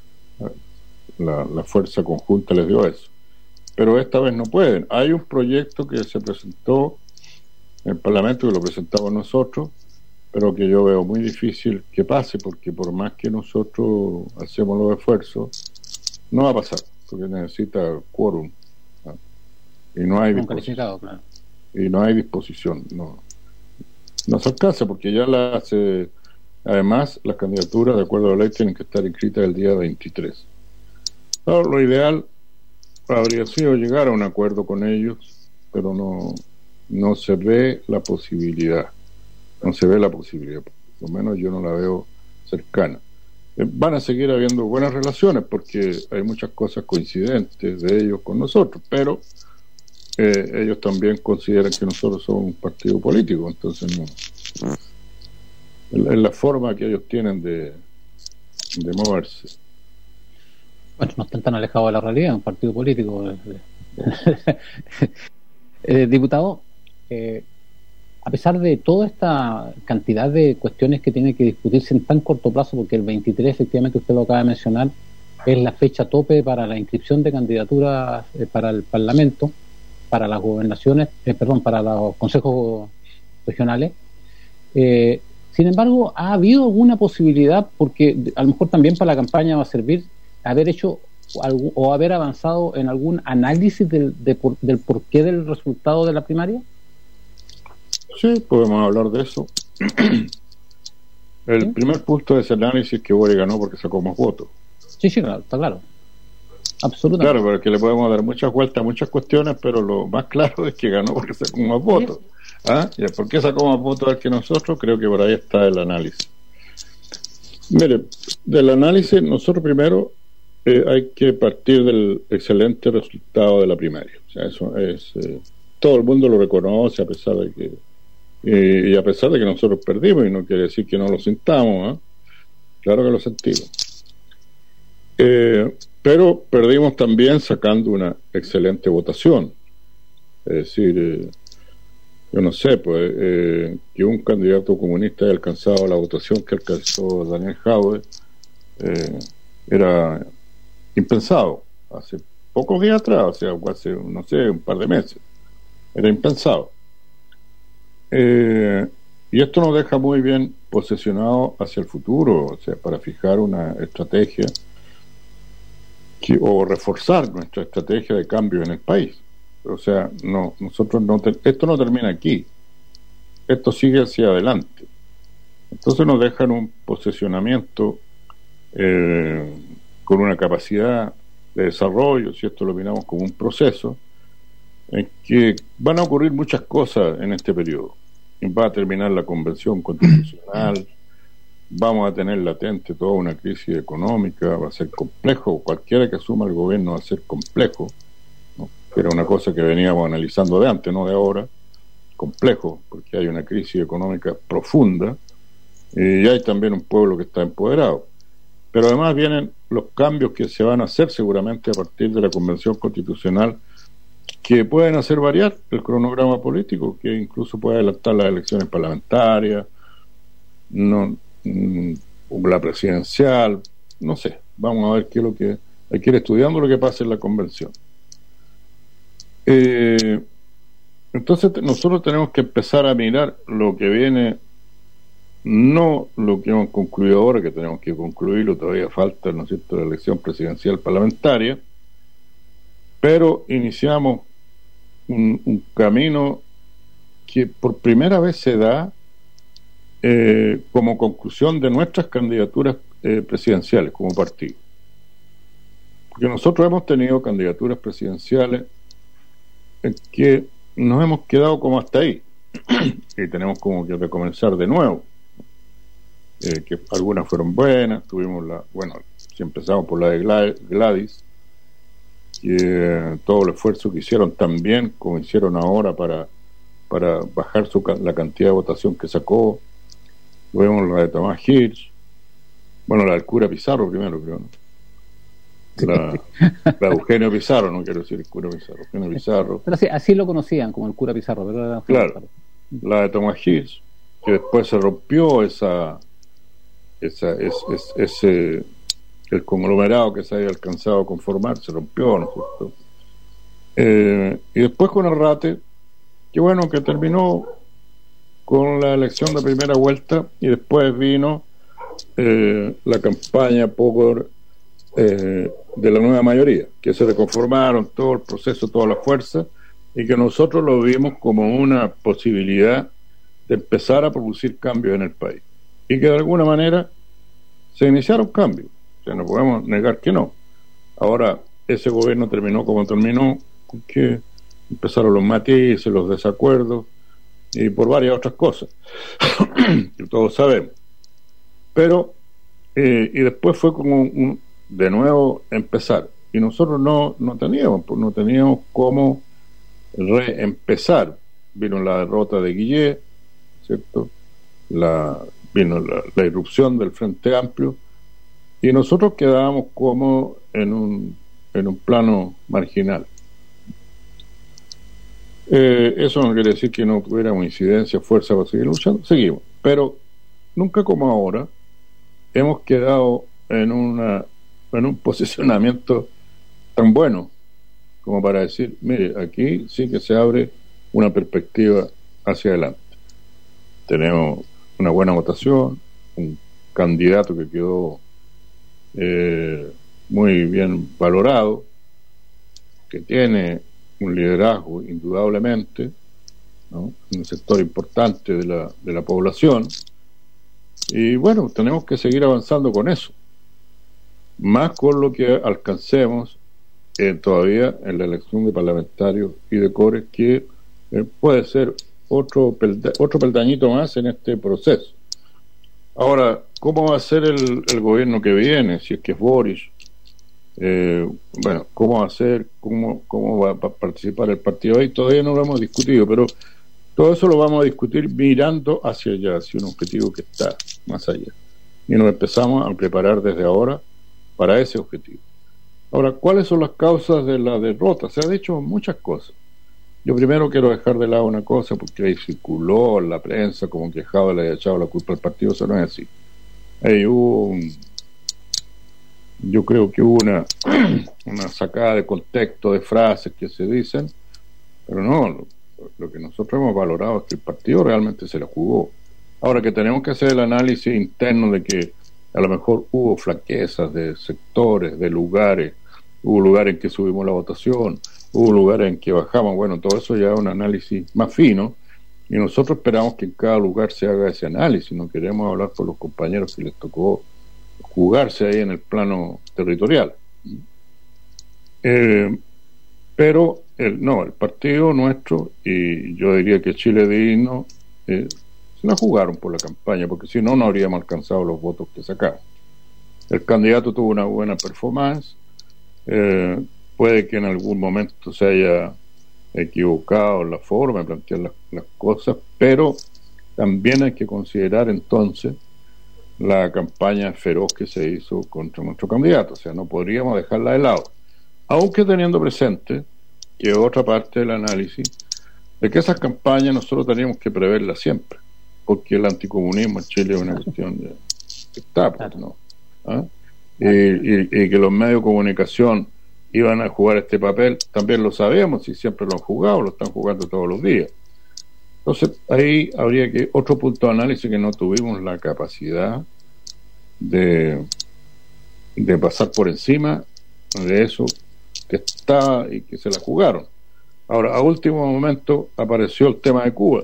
la fuerza conjunta les dio eso. Pero esta vez no pueden. Hay un proyecto que se presentó en el Parlamento, que lo presentamos nosotros, pero que yo veo muy difícil que pase, porque por más que nosotros hacemos los esfuerzos, no va a pasar, porque necesita quórum, ¿no? Y no hay disposición. Claro. Y no hay disposición, no se alcanza, porque ya además las candidaturas, de acuerdo a la ley, tienen que estar inscritas el día 23. Ahora, lo ideal habría sido llegar a un acuerdo con ellos, pero no se ve la posibilidad. No se ve la posibilidad, por lo menos yo no la veo cercana. Van a seguir habiendo buenas relaciones porque hay muchas cosas coincidentes de ellos con nosotros, pero ellos también consideran que nosotros somos un partido político, entonces es la forma que ellos tienen de moverse. Bueno, no están tan alejados de la realidad, un partido político. Diputado, a pesar de toda esta cantidad de cuestiones que tienen que discutirse en tan corto plazo, porque el 23, efectivamente, usted lo acaba de mencionar, es la fecha tope para la inscripción de candidaturas para el Parlamento, para las gobernaciones, para los consejos regionales. Sin embargo, ¿ha habido alguna posibilidad, porque a lo mejor también para la campaña va a servir, haber hecho o haber avanzado en algún análisis del porqué del resultado de la primaria? Sí, podemos hablar de eso. El primer punto de ese análisis es que Boric ganó porque sacó más votos. Sí, claro, está claro. Absolutamente. Claro, porque le podemos dar muchas vueltas a muchas cuestiones, pero lo más claro es que ganó porque sacó más votos. ¿Y por qué sacó más votos que nosotros? Creo que por ahí está el análisis. Mire, del análisis, nosotros primero hay que partir del excelente resultado de la primaria. O sea, eso es todo el mundo lo reconoce, a pesar de que y a pesar de que nosotros perdimos, y no quiere decir que no lo sintamos, claro que lo sentimos, pero perdimos también sacando una excelente votación. Es decir, yo no sé, pues que un candidato comunista haya alcanzado la votación que alcanzó Daniel Jadwe era impensado hace pocos días atrás, o sea, hace, no sé, un par de meses, era impensado. Y esto nos deja muy bien posesionados hacia el futuro, o sea, para fijar una estrategia o reforzar nuestra estrategia de cambio en el país. O sea, esto no termina aquí, esto sigue hacia adelante. Entonces nos dejan un posesionamiento con una capacidad de desarrollo, si esto lo miramos como un proceso, en que van a ocurrir muchas cosas en este periodo. Va a terminar la convención constitucional, vamos a tener latente toda una crisis económica, va a ser complejo, cualquiera que asuma el gobierno va a ser complejo, ¿no? Era una cosa que veníamos analizando de antes, no de ahora, complejo, porque hay una crisis económica profunda y hay también un pueblo que está empoderado. Pero además vienen los cambios que se van a hacer seguramente a partir de la Convención Constitucional, que pueden hacer variar el cronograma político, que incluso puede adelantar las elecciones parlamentarias, la presidencial, no sé, vamos a ver qué es lo que hay que ir estudiando, lo que pasa en la convención. Entonces nosotros tenemos que empezar a mirar lo que viene, no lo que hemos concluido ahora, que tenemos que concluirlo, todavía falta, ¿no es cierto?, la elección presidencial parlamentaria, pero iniciamos un camino que por primera vez se da como conclusión de nuestras candidaturas presidenciales como partido. Porque nosotros hemos tenido candidaturas presidenciales en que nos hemos quedado como hasta ahí y tenemos como que recomenzar de nuevo, que algunas fueron buenas, tuvimos si empezamos por la de Gladys, todo el esfuerzo que hicieron también como hicieron ahora para bajar la cantidad de votación que sacó. Tuvimos la de Tomás Hirsch, la del cura Pizarro primero, creo, ¿no? La de Eugenio Pizarro, no quiero decir el cura Pizarro, Eugenio Pizarro. Pero así lo conocían, como el cura Pizarro, ¿verdad? Claro, la de Tomás Hirsch, que después se rompió el conglomerado que se había alcanzado a conformar, se rompió, ¿no es cierto? Y después con Arrate, que bueno, que terminó con la elección de primera vuelta, y después vino la campaña de la nueva mayoría, que se reconformaron todo el proceso, toda la fuerza, y que nosotros lo vimos como una posibilidad de empezar a producir cambios en el país, y que de alguna manera se iniciaron cambios, o sea, no podemos negar que no. Ahora, ese gobierno terminó como terminó, porque empezaron los matices, los desacuerdos, y por varias otras cosas que todos sabemos, pero y después fue como de nuevo empezar, y nosotros no teníamos cómo reempezar. Vino la derrota de Guillet, ¿cierto? Vino la irrupción del Frente Amplio, y nosotros quedábamos como en un plano marginal. Eso no quiere decir que no tuviéramos incidencia, fuerza para seguir luchando, seguimos, pero nunca como ahora hemos quedado en un posicionamiento tan bueno como para decir, mire, aquí sí que se abre una perspectiva hacia adelante. Tenemos una buena votación, un candidato que quedó muy bien valorado, que tiene un liderazgo indudablemente, ¿no?, un sector importante de la población, y bueno, tenemos que seguir avanzando con eso, más con lo que alcancemos todavía en la elección de parlamentarios y de cores, que puede ser otro peldañito más en este proceso. Ahora, ¿cómo va a ser el gobierno que viene, si es que es Boris? ¿Cómo va a ser? ¿Cómo va a participar el partido ahí? Todavía no lo hemos discutido, pero todo eso lo vamos a discutir mirando hacia allá, hacia un objetivo que está más allá, y nos empezamos a preparar desde ahora para ese objetivo. Ahora, ¿cuáles son las causas de la derrota? Se ha dicho muchas cosas. Yo primero quiero dejar de lado una cosa, porque ahí circuló en la prensa como que Jado le haya echado la culpa al partido. Eso no es así. Ahí yo creo que hubo una sacada de contexto de frases que se dicen, pero no, lo que nosotros hemos valorado es que el partido realmente se la jugó. Ahora, que tenemos que hacer el análisis interno de que a lo mejor hubo flaquezas de sectores, de lugares, hubo lugares en que subimos la votación, hubo lugares en que bajamos, bueno, todo eso ya es un análisis más fino, y nosotros esperamos que en cada lugar se haga ese análisis. No queremos hablar por los compañeros que les tocó jugarse ahí en el plano territorial, pero el partido nuestro, y yo diría que Chile Digno, se la jugaron por la campaña, porque si no, no habríamos alcanzado los votos que sacaron. El candidato tuvo una buena performance, puede que en algún momento se haya equivocado en la forma de plantear las cosas, pero también hay que considerar entonces la campaña feroz que se hizo contra nuestro candidato, o sea, no podríamos dejarla de lado, aunque teniendo presente que otra parte del análisis de que esas campañas nosotros teníamos que preverlas siempre, porque el anticomunismo en Chile es una cuestión de está, pues, ¿no? ¿Ah? Y que los medios de comunicación iban a jugar este papel, también lo sabemos y siempre lo han jugado, lo están jugando todos los días. Entonces ahí habría que otro punto de análisis, que no tuvimos la capacidad de pasar por encima de eso que estaba y que se la jugaron. Ahora, a último momento apareció el tema de Cuba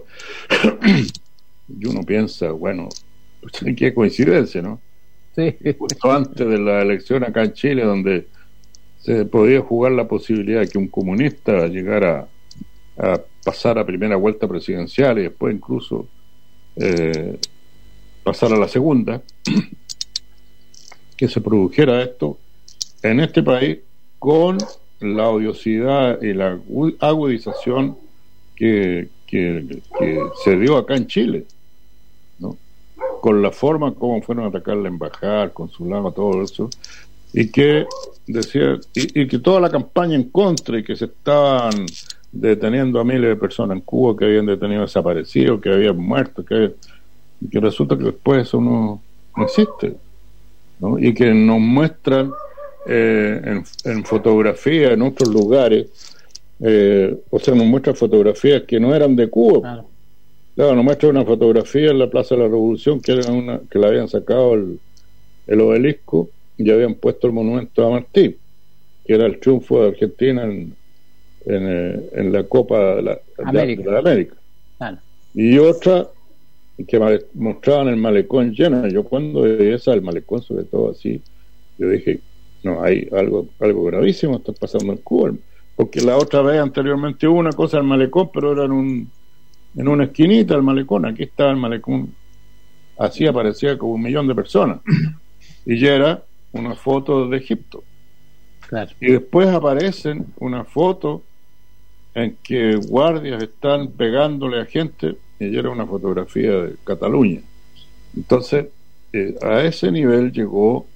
y uno piensa, bueno, qué coincidencia, ¿no? Sí. Justo antes de la elección acá en Chile, donde se podía jugar la posibilidad de que un comunista llegara a pasar a primera vuelta presidencial y después incluso pasar a la segunda, que se produjera esto en este país con la odiosidad y la agudización que se dio acá en Chile, ¿no? Con la forma como fueron a atacar la embajada, el consulado, todo eso, y que decía, y que toda la campaña en contra, y que se estaban deteniendo a miles de personas en Cuba, que habían detenido desaparecidos, que habían muerto, que resulta que después eso no existe, ¿no? Y que nos muestran en fotografías en otros lugares, o sea, nos muestran fotografías que no eran de Cuba. Claro, nos muestra una fotografía en la Plaza de la Revolución que era que la habían sacado el obelisco y habían puesto el monumento a Martí, que era el triunfo de Argentina en la Copa de la América. Claro. Y otra que mostraban el malecón lleno. Yo cuando vi esa, el malecón sobre todo así, yo dije, no, hay algo gravísimo está pasando en Cuba, porque la otra vez anteriormente hubo una cosa del malecón, pero era en una esquinita el malecón. Aquí estaba el malecón, así aparecía como 1 millón de personas, y ya era una foto de Egipto. Claro. Y después aparecen una foto en que guardias están pegándole a gente, y ya era una fotografía de Cataluña. Entonces a ese nivel llegó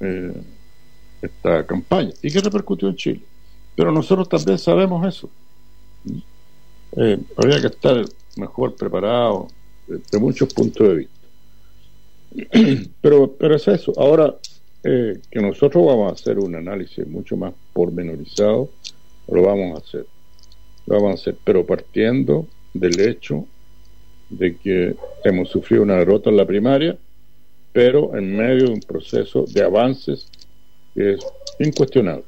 esta campaña, y que repercutió en Chile, pero nosotros también sabemos eso. Habría que estar mejor preparado de muchos puntos de vista, pero es eso. Ahora que nosotros vamos a hacer un análisis mucho más pormenorizado, lo vamos a hacer, pero partiendo del hecho de que hemos sufrido una derrota en la primaria, pero en medio de un proceso de avances que es incuestionable.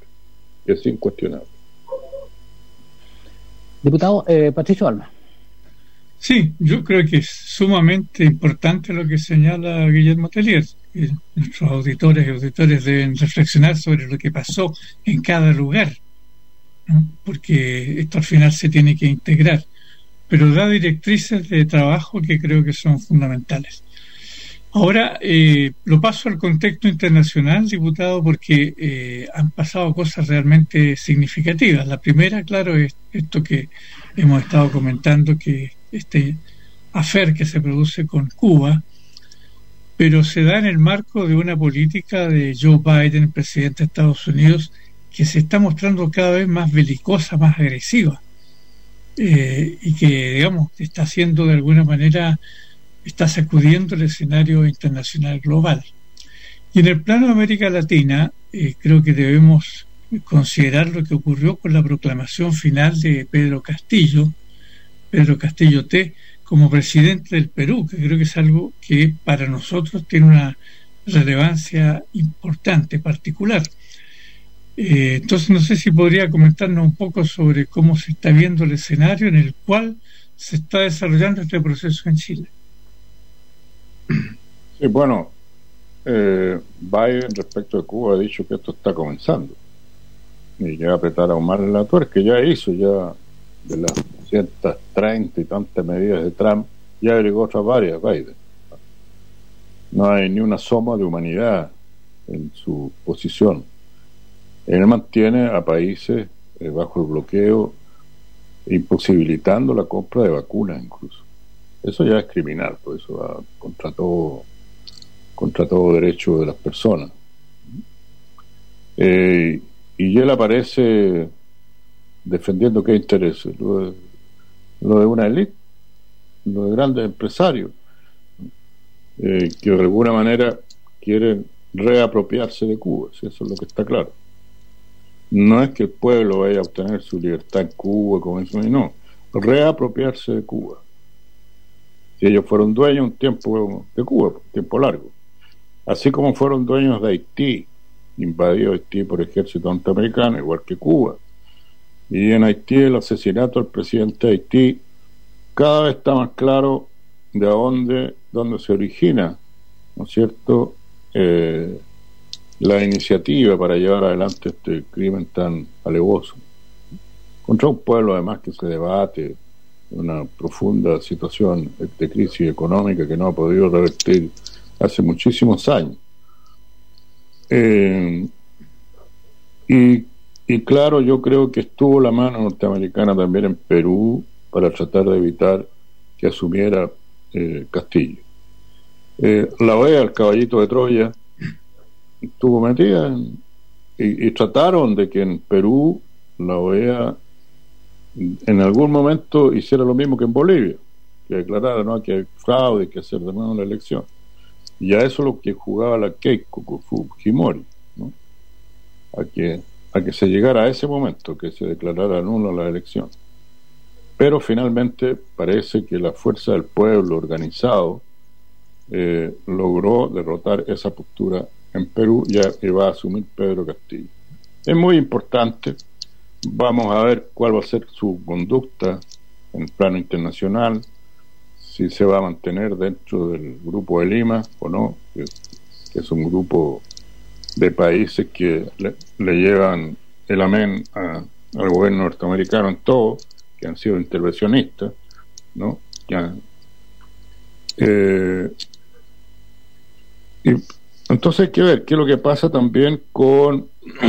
Diputado Patricio Alma. Sí, yo creo que es sumamente importante lo que señala Guillermo Tellier. Nuestros auditores y auditores deben reflexionar sobre lo que pasó en cada lugar, ¿no? Porque esto al final se tiene que integrar, pero da directrices de trabajo que creo que son fundamentales. Ahora lo paso al contexto internacional, diputado, porque han pasado cosas realmente significativas. La primera, claro, es esto que hemos estado comentando, que este affair que se produce con Cuba, pero se da en el marco de una política de Joe Biden, presidente de Estados Unidos, que se está mostrando cada vez más belicosa, más agresiva, y que, digamos, está haciendo de alguna manera, está sacudiendo el escenario internacional global. Y en el plano de América Latina, creo que debemos considerar lo que ocurrió con la proclamación final de Pedro Castillo T., como presidente del Perú, que creo que es algo que para nosotros tiene una relevancia importante, particular. Entonces no sé si podría comentarnos un poco sobre cómo se está viendo el escenario en el cual se está desarrollando este proceso en Chile. Sí, bueno, Biden respecto de Cuba ha dicho que esto está comenzando y ya apretar aún más la tuerca, que ya hizo ya de las 130 y tantas medidas de Trump, y agregó otras varias, Biden. No hay ni una soma de humanidad en su posición. Él mantiene a países bajo el bloqueo, imposibilitando la compra de vacunas incluso. Eso ya es criminal, pues eso va contra todo derecho de las personas. Y él aparece defendiendo qué intereses, lo de una élite, lo de grandes empresarios, que de alguna manera quieren reapropiarse de Cuba, si eso es lo que está claro. No es que el pueblo vaya a obtener su libertad en Cuba, como eso, no, reapropiarse de Cuba. Si ellos fueron dueños un tiempo de Cuba, un tiempo largo, así como fueron dueños de Haití, invadió Haití por ejército norteamericano, igual que Cuba. Y en Haití el asesinato del presidente de Haití cada vez está más claro de dónde se origina, ¿no es cierto?, la iniciativa para llevar adelante este crimen tan alevoso contra un pueblo además que se debate una profunda situación de crisis económica que no ha podido revertir hace muchísimos años. Y claro, yo creo que estuvo la mano norteamericana también en Perú para tratar de evitar que asumiera Castillo. La OEA, el caballito de Troya, estuvo metida y trataron de que en Perú la OEA en algún momento hiciera lo mismo que en Bolivia, que declarara, ¿no?, que hay fraude, que hacer de nuevo la elección. Y a eso es lo que jugaba la Keiko Fujimori, ¿no?, a que se llegara a ese momento, que se declarara nula la elección. Pero finalmente parece que la fuerza del pueblo organizado logró derrotar esa postura en Perú, ya que va a asumir Pedro Castillo. Es muy importante. Vamos a ver cuál va a ser su conducta en el plano internacional, si se va a mantener dentro del Grupo de Lima o no, que es un grupo de países que le llevan el amén al gobierno norteamericano en todo, que han sido intervencionistas, ¿no? Y entonces hay que ver qué es lo que pasa también con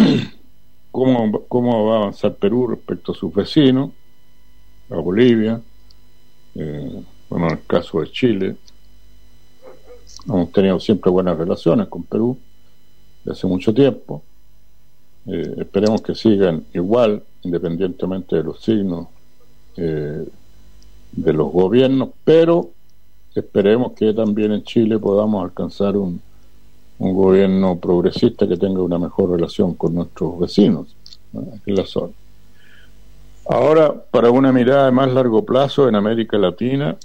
cómo va a avanzar Perú respecto a sus vecinos, a Bolivia, bueno, en el caso de Chile, hemos tenido siempre buenas relaciones con Perú de hace mucho tiempo. Esperemos que sigan igual, independientemente de los signos de los gobiernos, pero esperemos que también en Chile podamos alcanzar un gobierno progresista que tenga una mejor relación con nuestros vecinos, ¿no?, en la zona. Ahora, para una mirada de más largo plazo en América Latina,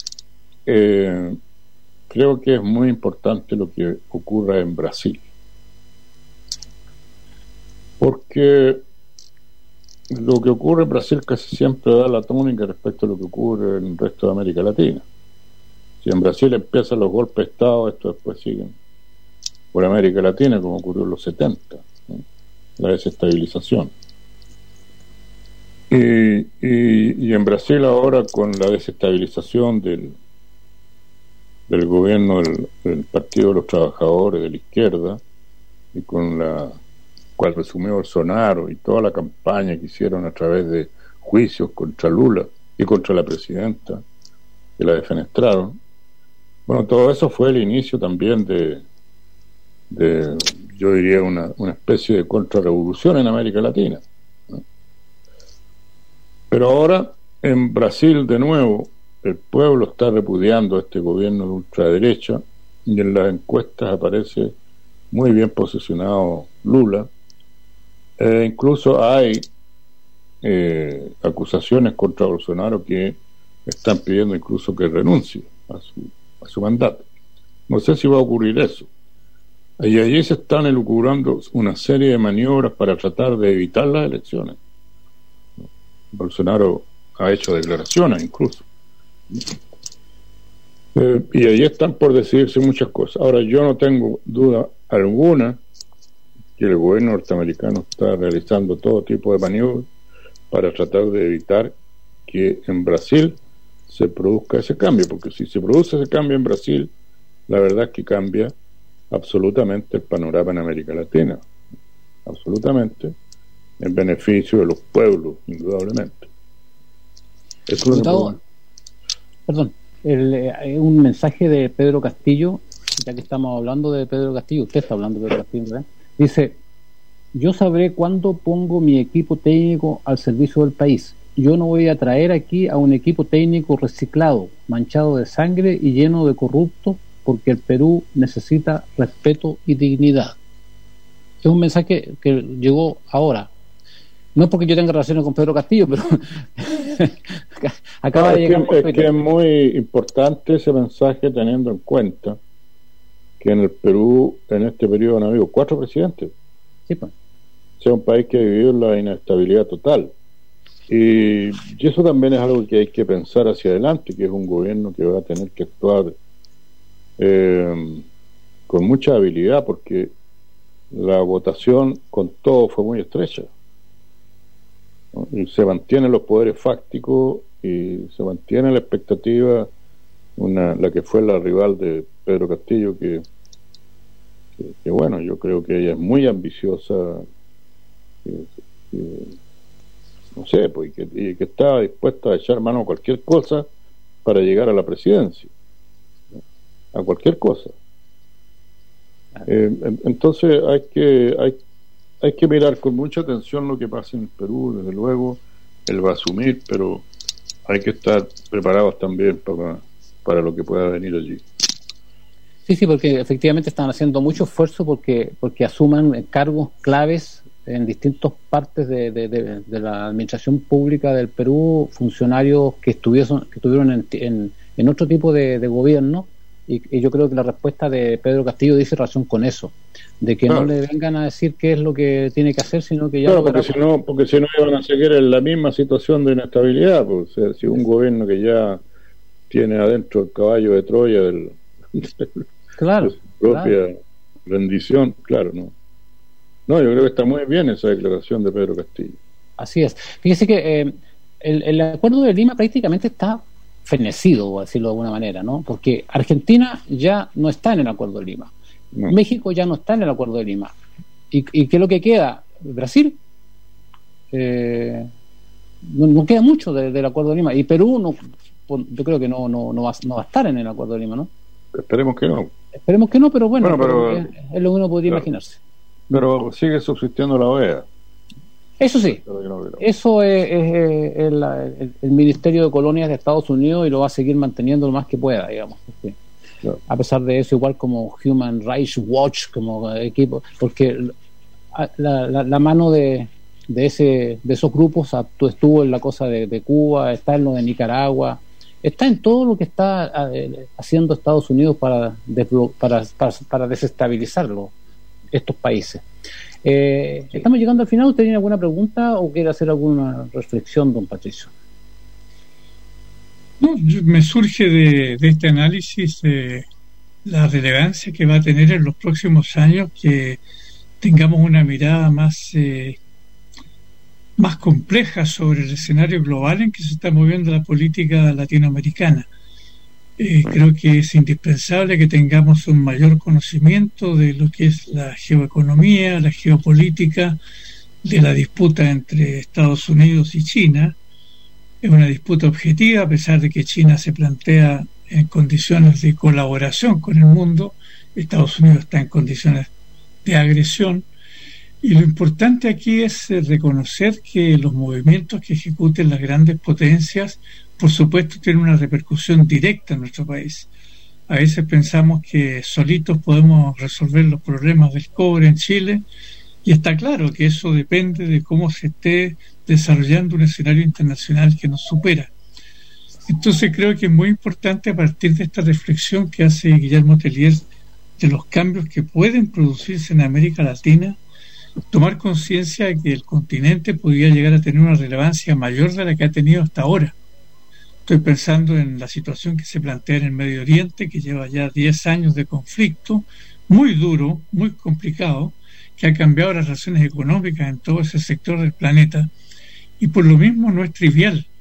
creo que es muy importante lo que ocurra en Brasil, porque lo que ocurre en Brasil casi siempre da la tónica respecto a lo que ocurre en el resto de América Latina. Si en Brasil empiezan los golpes de Estado, estos después siguen por América Latina, como ocurrió en los 70, ¿no?, la desestabilización. Y en Brasil ahora, con la desestabilización del gobierno del Partido de los Trabajadores de la izquierda, y con la cual resumió Bolsonaro y toda la campaña que hicieron a través de juicios contra Lula y contra la presidenta, que la defenestraron. Bueno, todo eso fue el inicio también de yo diría una especie de contrarrevolución en América Latina, ¿no? Pero ahora en Brasil de nuevo el pueblo está repudiando a este gobierno de ultraderecha, y en las encuestas aparece muy bien posicionado Lula. Incluso hay acusaciones contra Bolsonaro que están pidiendo incluso que renuncie a su mandato. No sé si va a ocurrir eso. Y allí se están elucubrando una serie de maniobras para tratar de evitar las elecciones. Bolsonaro ha hecho declaraciones incluso. Y allí están por decidirse muchas cosas. Ahora, yo no tengo duda alguna que el gobierno norteamericano está realizando todo tipo de maniobras para tratar de evitar que en Brasil se produzca ese cambio, porque si se produce ese cambio en Brasil, la verdad es que cambia absolutamente el panorama en América Latina, absolutamente, en beneficio de los pueblos, indudablemente. Perdón, un mensaje de Pedro Castillo, ya que estamos hablando de Pedro Castillo, usted está hablando de Pedro Castillo, ¿verdad? Dice: yo sabré cuándo pongo mi equipo técnico al servicio del país. Yo no voy a traer aquí a un equipo técnico reciclado, manchado de sangre y lleno de corruptos, porque el Perú necesita respeto y dignidad. Es un mensaje que llegó ahora. No es porque yo tenga relaciones con Pedro Castillo, pero acaba de llegar. Es que es muy importante ese mensaje, teniendo en cuenta que en el Perú, en este periodo, han habido 4 presidentes. Sí, pues. O sea, un país que ha vivido en la inestabilidad total. Y eso también es algo que hay que pensar hacia adelante, que es un gobierno que va a tener que actuar con mucha habilidad, porque la votación con todo fue muy estrecha, ¿no? Y se mantienen los poderes fácticos y se mantiene la expectativa, la que fue la rival de Pedro Castillo, que bueno, yo creo que ella es muy ambiciosa, no sé, pues, y que está dispuesta a echar mano a cualquier cosa para llegar a la presidencia, ¿no? A cualquier cosa. Entonces hay que mirar con mucha atención lo que pasa en el Perú. Desde luego él va a asumir, pero hay que estar preparados también para lo que pueda venir allí. Sí, porque efectivamente están haciendo mucho esfuerzo porque asuman cargos claves en distintas partes de la administración pública del Perú, funcionarios que estuvieron en otro tipo de gobierno, y yo creo que la respuesta de Pedro Castillo dice razón con eso, de que no le vengan a decir qué es lo que tiene que hacer, sino que ya... Claro, porque si no iban a seguir en la misma situación de inestabilidad, pues, o sea, si un gobierno que ya tiene adentro el caballo de Troya de su propia rendición, claro, ¿no? No, yo creo que está muy bien esa declaración de Pedro Castillo. Así es. Fíjese que el acuerdo de Lima prácticamente está fenecido, por decirlo de alguna manera, ¿no? Porque Argentina ya no está en el acuerdo de Lima. No. México ya no está en el acuerdo de Lima. ¿Y qué es lo que queda? Brasil. No queda mucho del acuerdo de Lima. Y Perú, yo creo que no va a estar en el acuerdo de Lima, ¿no? Esperemos que no. Esperemos que no, pero bueno, es lo que uno podría imaginarse. Pero sigue subsistiendo la OEA. Eso sí, eso es el Ministerio de Colonias de Estados Unidos, y lo va a seguir manteniendo lo más que pueda, digamos. Porque, a pesar de eso, igual como Human Rights Watch, como equipo, porque la mano de esos grupos estuvo en la cosa de Cuba, está en lo de Nicaragua, está en todo lo que está haciendo Estados Unidos para desestabilizarlo, estos países. Estamos llegando al final. ¿Usted tiene alguna pregunta o quiere hacer alguna reflexión, don Patricio? No, me surge de este análisis la relevancia que va a tener en los próximos años que tengamos una mirada más compleja sobre el escenario global en que se está moviendo la política latinoamericana. Creo que es indispensable que tengamos un mayor conocimiento de lo que es la geoeconomía, la geopolítica, de la disputa entre Estados Unidos y China. Es una disputa objetiva, a pesar de que China se plantea en condiciones de colaboración con el mundo. Estados Unidos está en condiciones de agresión. Y lo importante aquí es reconocer que los movimientos que ejecuten las grandes potencias, por supuesto, tienen una repercusión directa en nuestro país. A veces pensamos que solitos podemos resolver los problemas del cobre en Chile, y está claro que eso depende de cómo se esté desarrollando un escenario internacional que nos supera. Entonces creo que es muy importante, a partir de esta reflexión que hace Guillermo Tellier de los cambios que pueden producirse en América Latina, tomar conciencia de que el continente podría llegar a tener una relevancia mayor de la que ha tenido hasta ahora. Estoy pensando en la situación que se plantea en el Medio Oriente, que lleva ya 10 años de conflicto, muy duro, muy complicado, que ha cambiado las relaciones económicas en todo ese sector del planeta, y por lo mismo no es trivial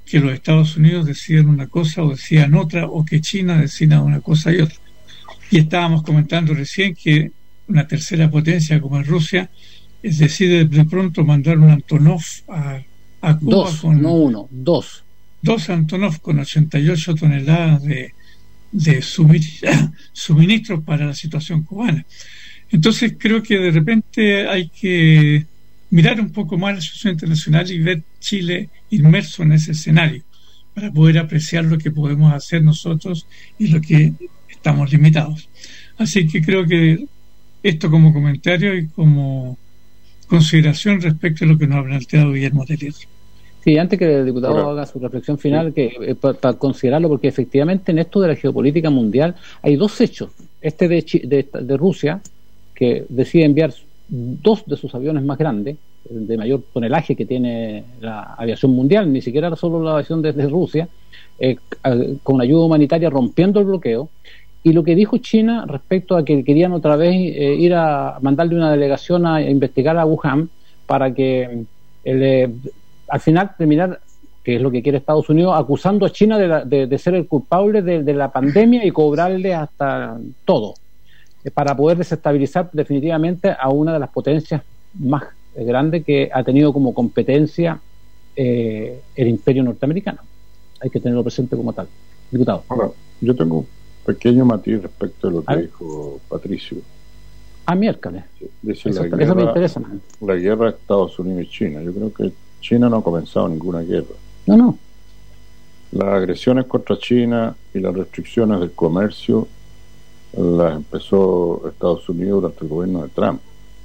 que los Estados Unidos decían una cosa o decían otra, o que China decía una cosa y otra. Y estábamos comentando recién que una tercera potencia como es Rusia decide de pronto mandar un Antonov a Cuba dos Antonov con 88 toneladas de suministros para la situación cubana. Entonces creo que de repente hay que mirar un poco más la situación internacional y ver Chile inmerso en ese escenario para poder apreciar lo que podemos hacer nosotros y lo que estamos limitados. Así que creo que esto como comentario y como consideración respecto a lo que nos ha planteado Guillermo Tellier. Sí, antes que el diputado haga su reflexión final, que para considerarlo, porque efectivamente en esto de la geopolítica mundial hay dos hechos. Este de Rusia, que decide enviar dos de sus aviones más grandes, de mayor tonelaje que tiene la aviación mundial, ni siquiera solo la aviación desde Rusia, con ayuda humanitaria rompiendo el bloqueo. Y lo que dijo China respecto a que querían otra vez ir a mandarle una delegación a investigar a Wuhan para que al final terminar, que es lo que quiere Estados Unidos, acusando a China de ser el culpable de la pandemia y cobrarle hasta todo, para poder desestabilizar definitivamente a una de las potencias más grandes que ha tenido como competencia el imperio norteamericano. Hay que tenerlo presente como tal. Diputado. Ahora, yo tengo un pequeño matiz respecto a lo que dijo Patricio. Miércoles. Dice eso me interesa más. La guerra de Estados Unidos y China. Yo creo que China no ha comenzado ninguna guerra. No. Las agresiones contra China y las restricciones del comercio las empezó Estados Unidos durante el gobierno de Trump.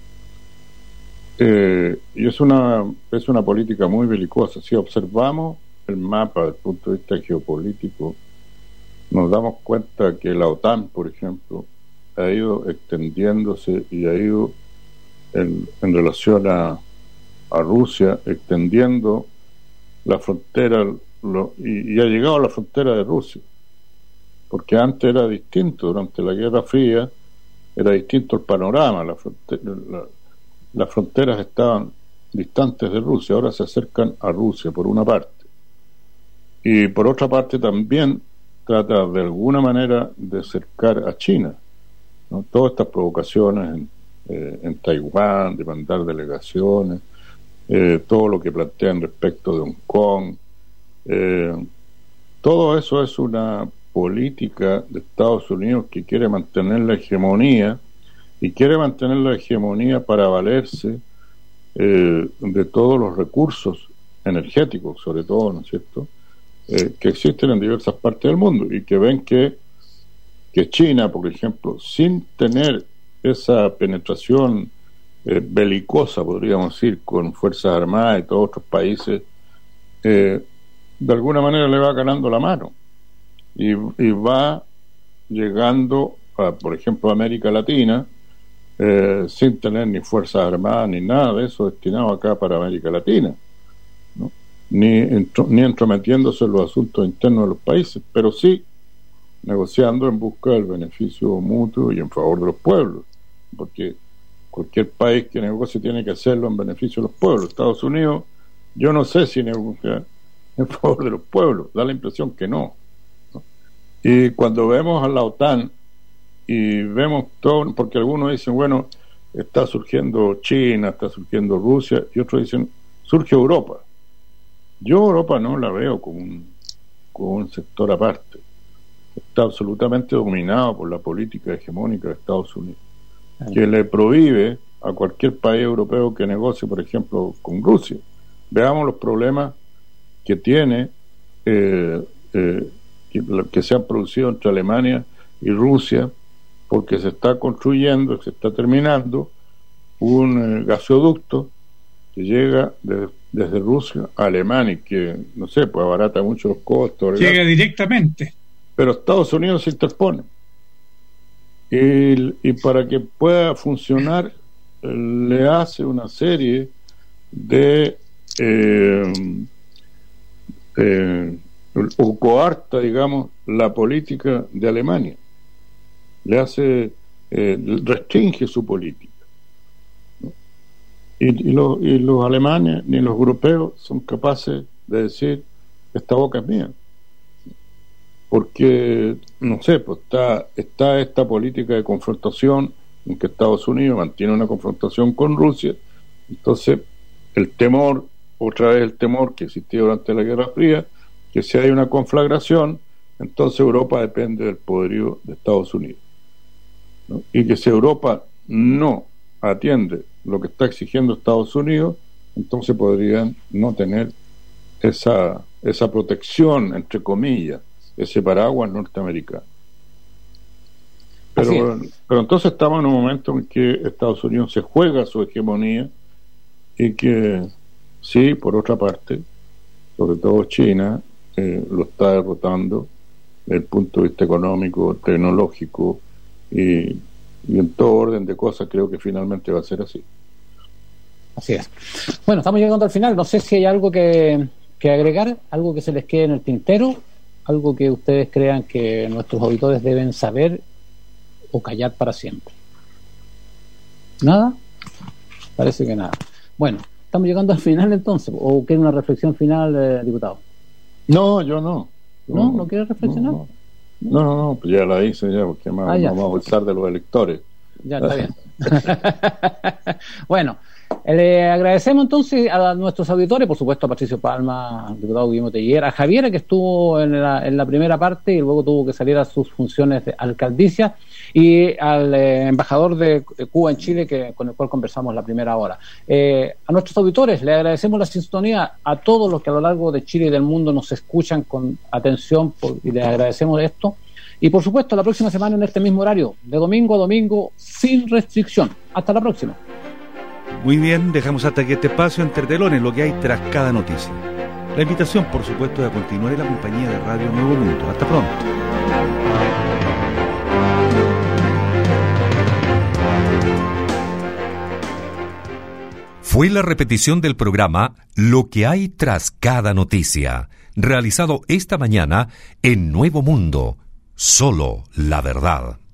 Y es una política muy belicosa. Si observamos el mapa desde el punto de vista geopolítico, nos damos cuenta que la OTAN, por ejemplo, ha ido extendiéndose y ha ido en relación a Rusia, extendiendo la frontera y ha llegado a la frontera de Rusia, porque antes era distinto. Durante la Guerra Fría era distinto el panorama. Las fronteras estaban distantes de Rusia, ahora se acercan a Rusia por una parte, y por otra parte también trata de alguna manera de acercar a China, ¿no? Todas estas provocaciones en Taiwán, de mandar delegaciones, todo lo que plantean respecto de Hong Kong, todo eso es una política de Estados Unidos que quiere mantener la hegemonía, y quiere mantener la hegemonía para valerse de todos los recursos energéticos, sobre todo, ¿no es cierto?, que existen en diversas partes del mundo, y que ven que China, por ejemplo, sin tener esa penetración belicosa, podríamos decir, con fuerzas armadas y todos otros países, de alguna manera le va ganando la mano y va llegando por ejemplo, a América Latina, sin tener ni fuerzas armadas ni nada de eso destinado acá para América Latina, ¿no? Ni entrometiéndose en los asuntos internos de los países, pero sí negociando en busca del beneficio mutuo y en favor de los pueblos, porque cualquier país que negocie tiene que hacerlo en beneficio de los pueblos. Estados Unidos, yo no sé si negocia en favor de los pueblos, da la impresión que no. Y cuando vemos a la OTAN y vemos todo, porque algunos dicen, bueno, está surgiendo China, está surgiendo Rusia, y otros dicen, surge Europa. Yo Europa no la veo como un sector aparte. Está absolutamente dominado por la política hegemónica de Estados Unidos, que le prohíbe a cualquier país europeo que negocie, por ejemplo, con Rusia. Veamos los problemas que tiene, que se han producido entre Alemania y Rusia, porque se está construyendo, se está terminando un gasoducto que llega desde Rusia a Alemania, y que, no sé, pues abarata mucho los costos. Llega directamente. Pero Estados Unidos se interpone. Y para que pueda funcionar, le hace una serie de o coarta, digamos, la política de Alemania. Le hace, restringe su política, ¿no? Y los alemanes ni los europeos son capaces de decir, esta boca es mía. Porque, no sé, pues está esta política de confrontación en que Estados Unidos mantiene una confrontación con Rusia. Entonces, el temor, otra vez el temor que existía durante la Guerra Fría, que si hay una conflagración, entonces Europa depende del poderío de Estados Unidos, ¿no? Y que si Europa no atiende lo que está exigiendo Estados Unidos, entonces podrían no tener esa protección, entre comillas, ese paraguas norteamericano. Pero entonces estamos en un momento en que Estados Unidos se juega su hegemonía y que sí, por otra parte, sobre todo China, lo está derrotando desde el punto de vista económico, tecnológico y en todo orden de cosas. Creo que finalmente va a ser así. Así es. Bueno, estamos llegando al final. No sé si hay algo que agregar, algo que se les quede en el tintero, algo que ustedes crean que nuestros auditores deben saber o callar para siempre. ¿Nada? Parece que nada. Bueno, estamos llegando al final entonces. ¿O quiere una reflexión final, diputado? No, yo no. ¿No quiere reflexionar? No, pues ya la hice ya, porque más vamos a bolsar de los electores. Ya, está bien. Bueno, le agradecemos entonces a nuestros auditores, por supuesto a Patricio Palma, diputado Guillermo Teller, a Javiera, que estuvo en la primera parte y luego tuvo que salir a sus funciones de alcaldicia, y al embajador de Cuba en Chile, con el cual conversamos la primera hora. A nuestros auditores le agradecemos la sintonía, a todos los que a lo largo de Chile y del mundo nos escuchan con atención, y les agradecemos esto. Y por supuesto, la próxima semana en este mismo horario, de domingo a domingo, sin restricción. Hasta la próxima. Muy bien, dejamos hasta aquí este espacio entre telones, lo que hay tras cada noticia. La invitación, por supuesto, de continuar en la compañía de Radio Nuevo Mundo. Hasta pronto. Fue la repetición del programa Lo que hay tras cada noticia, realizado esta mañana en Nuevo Mundo. Solo la verdad.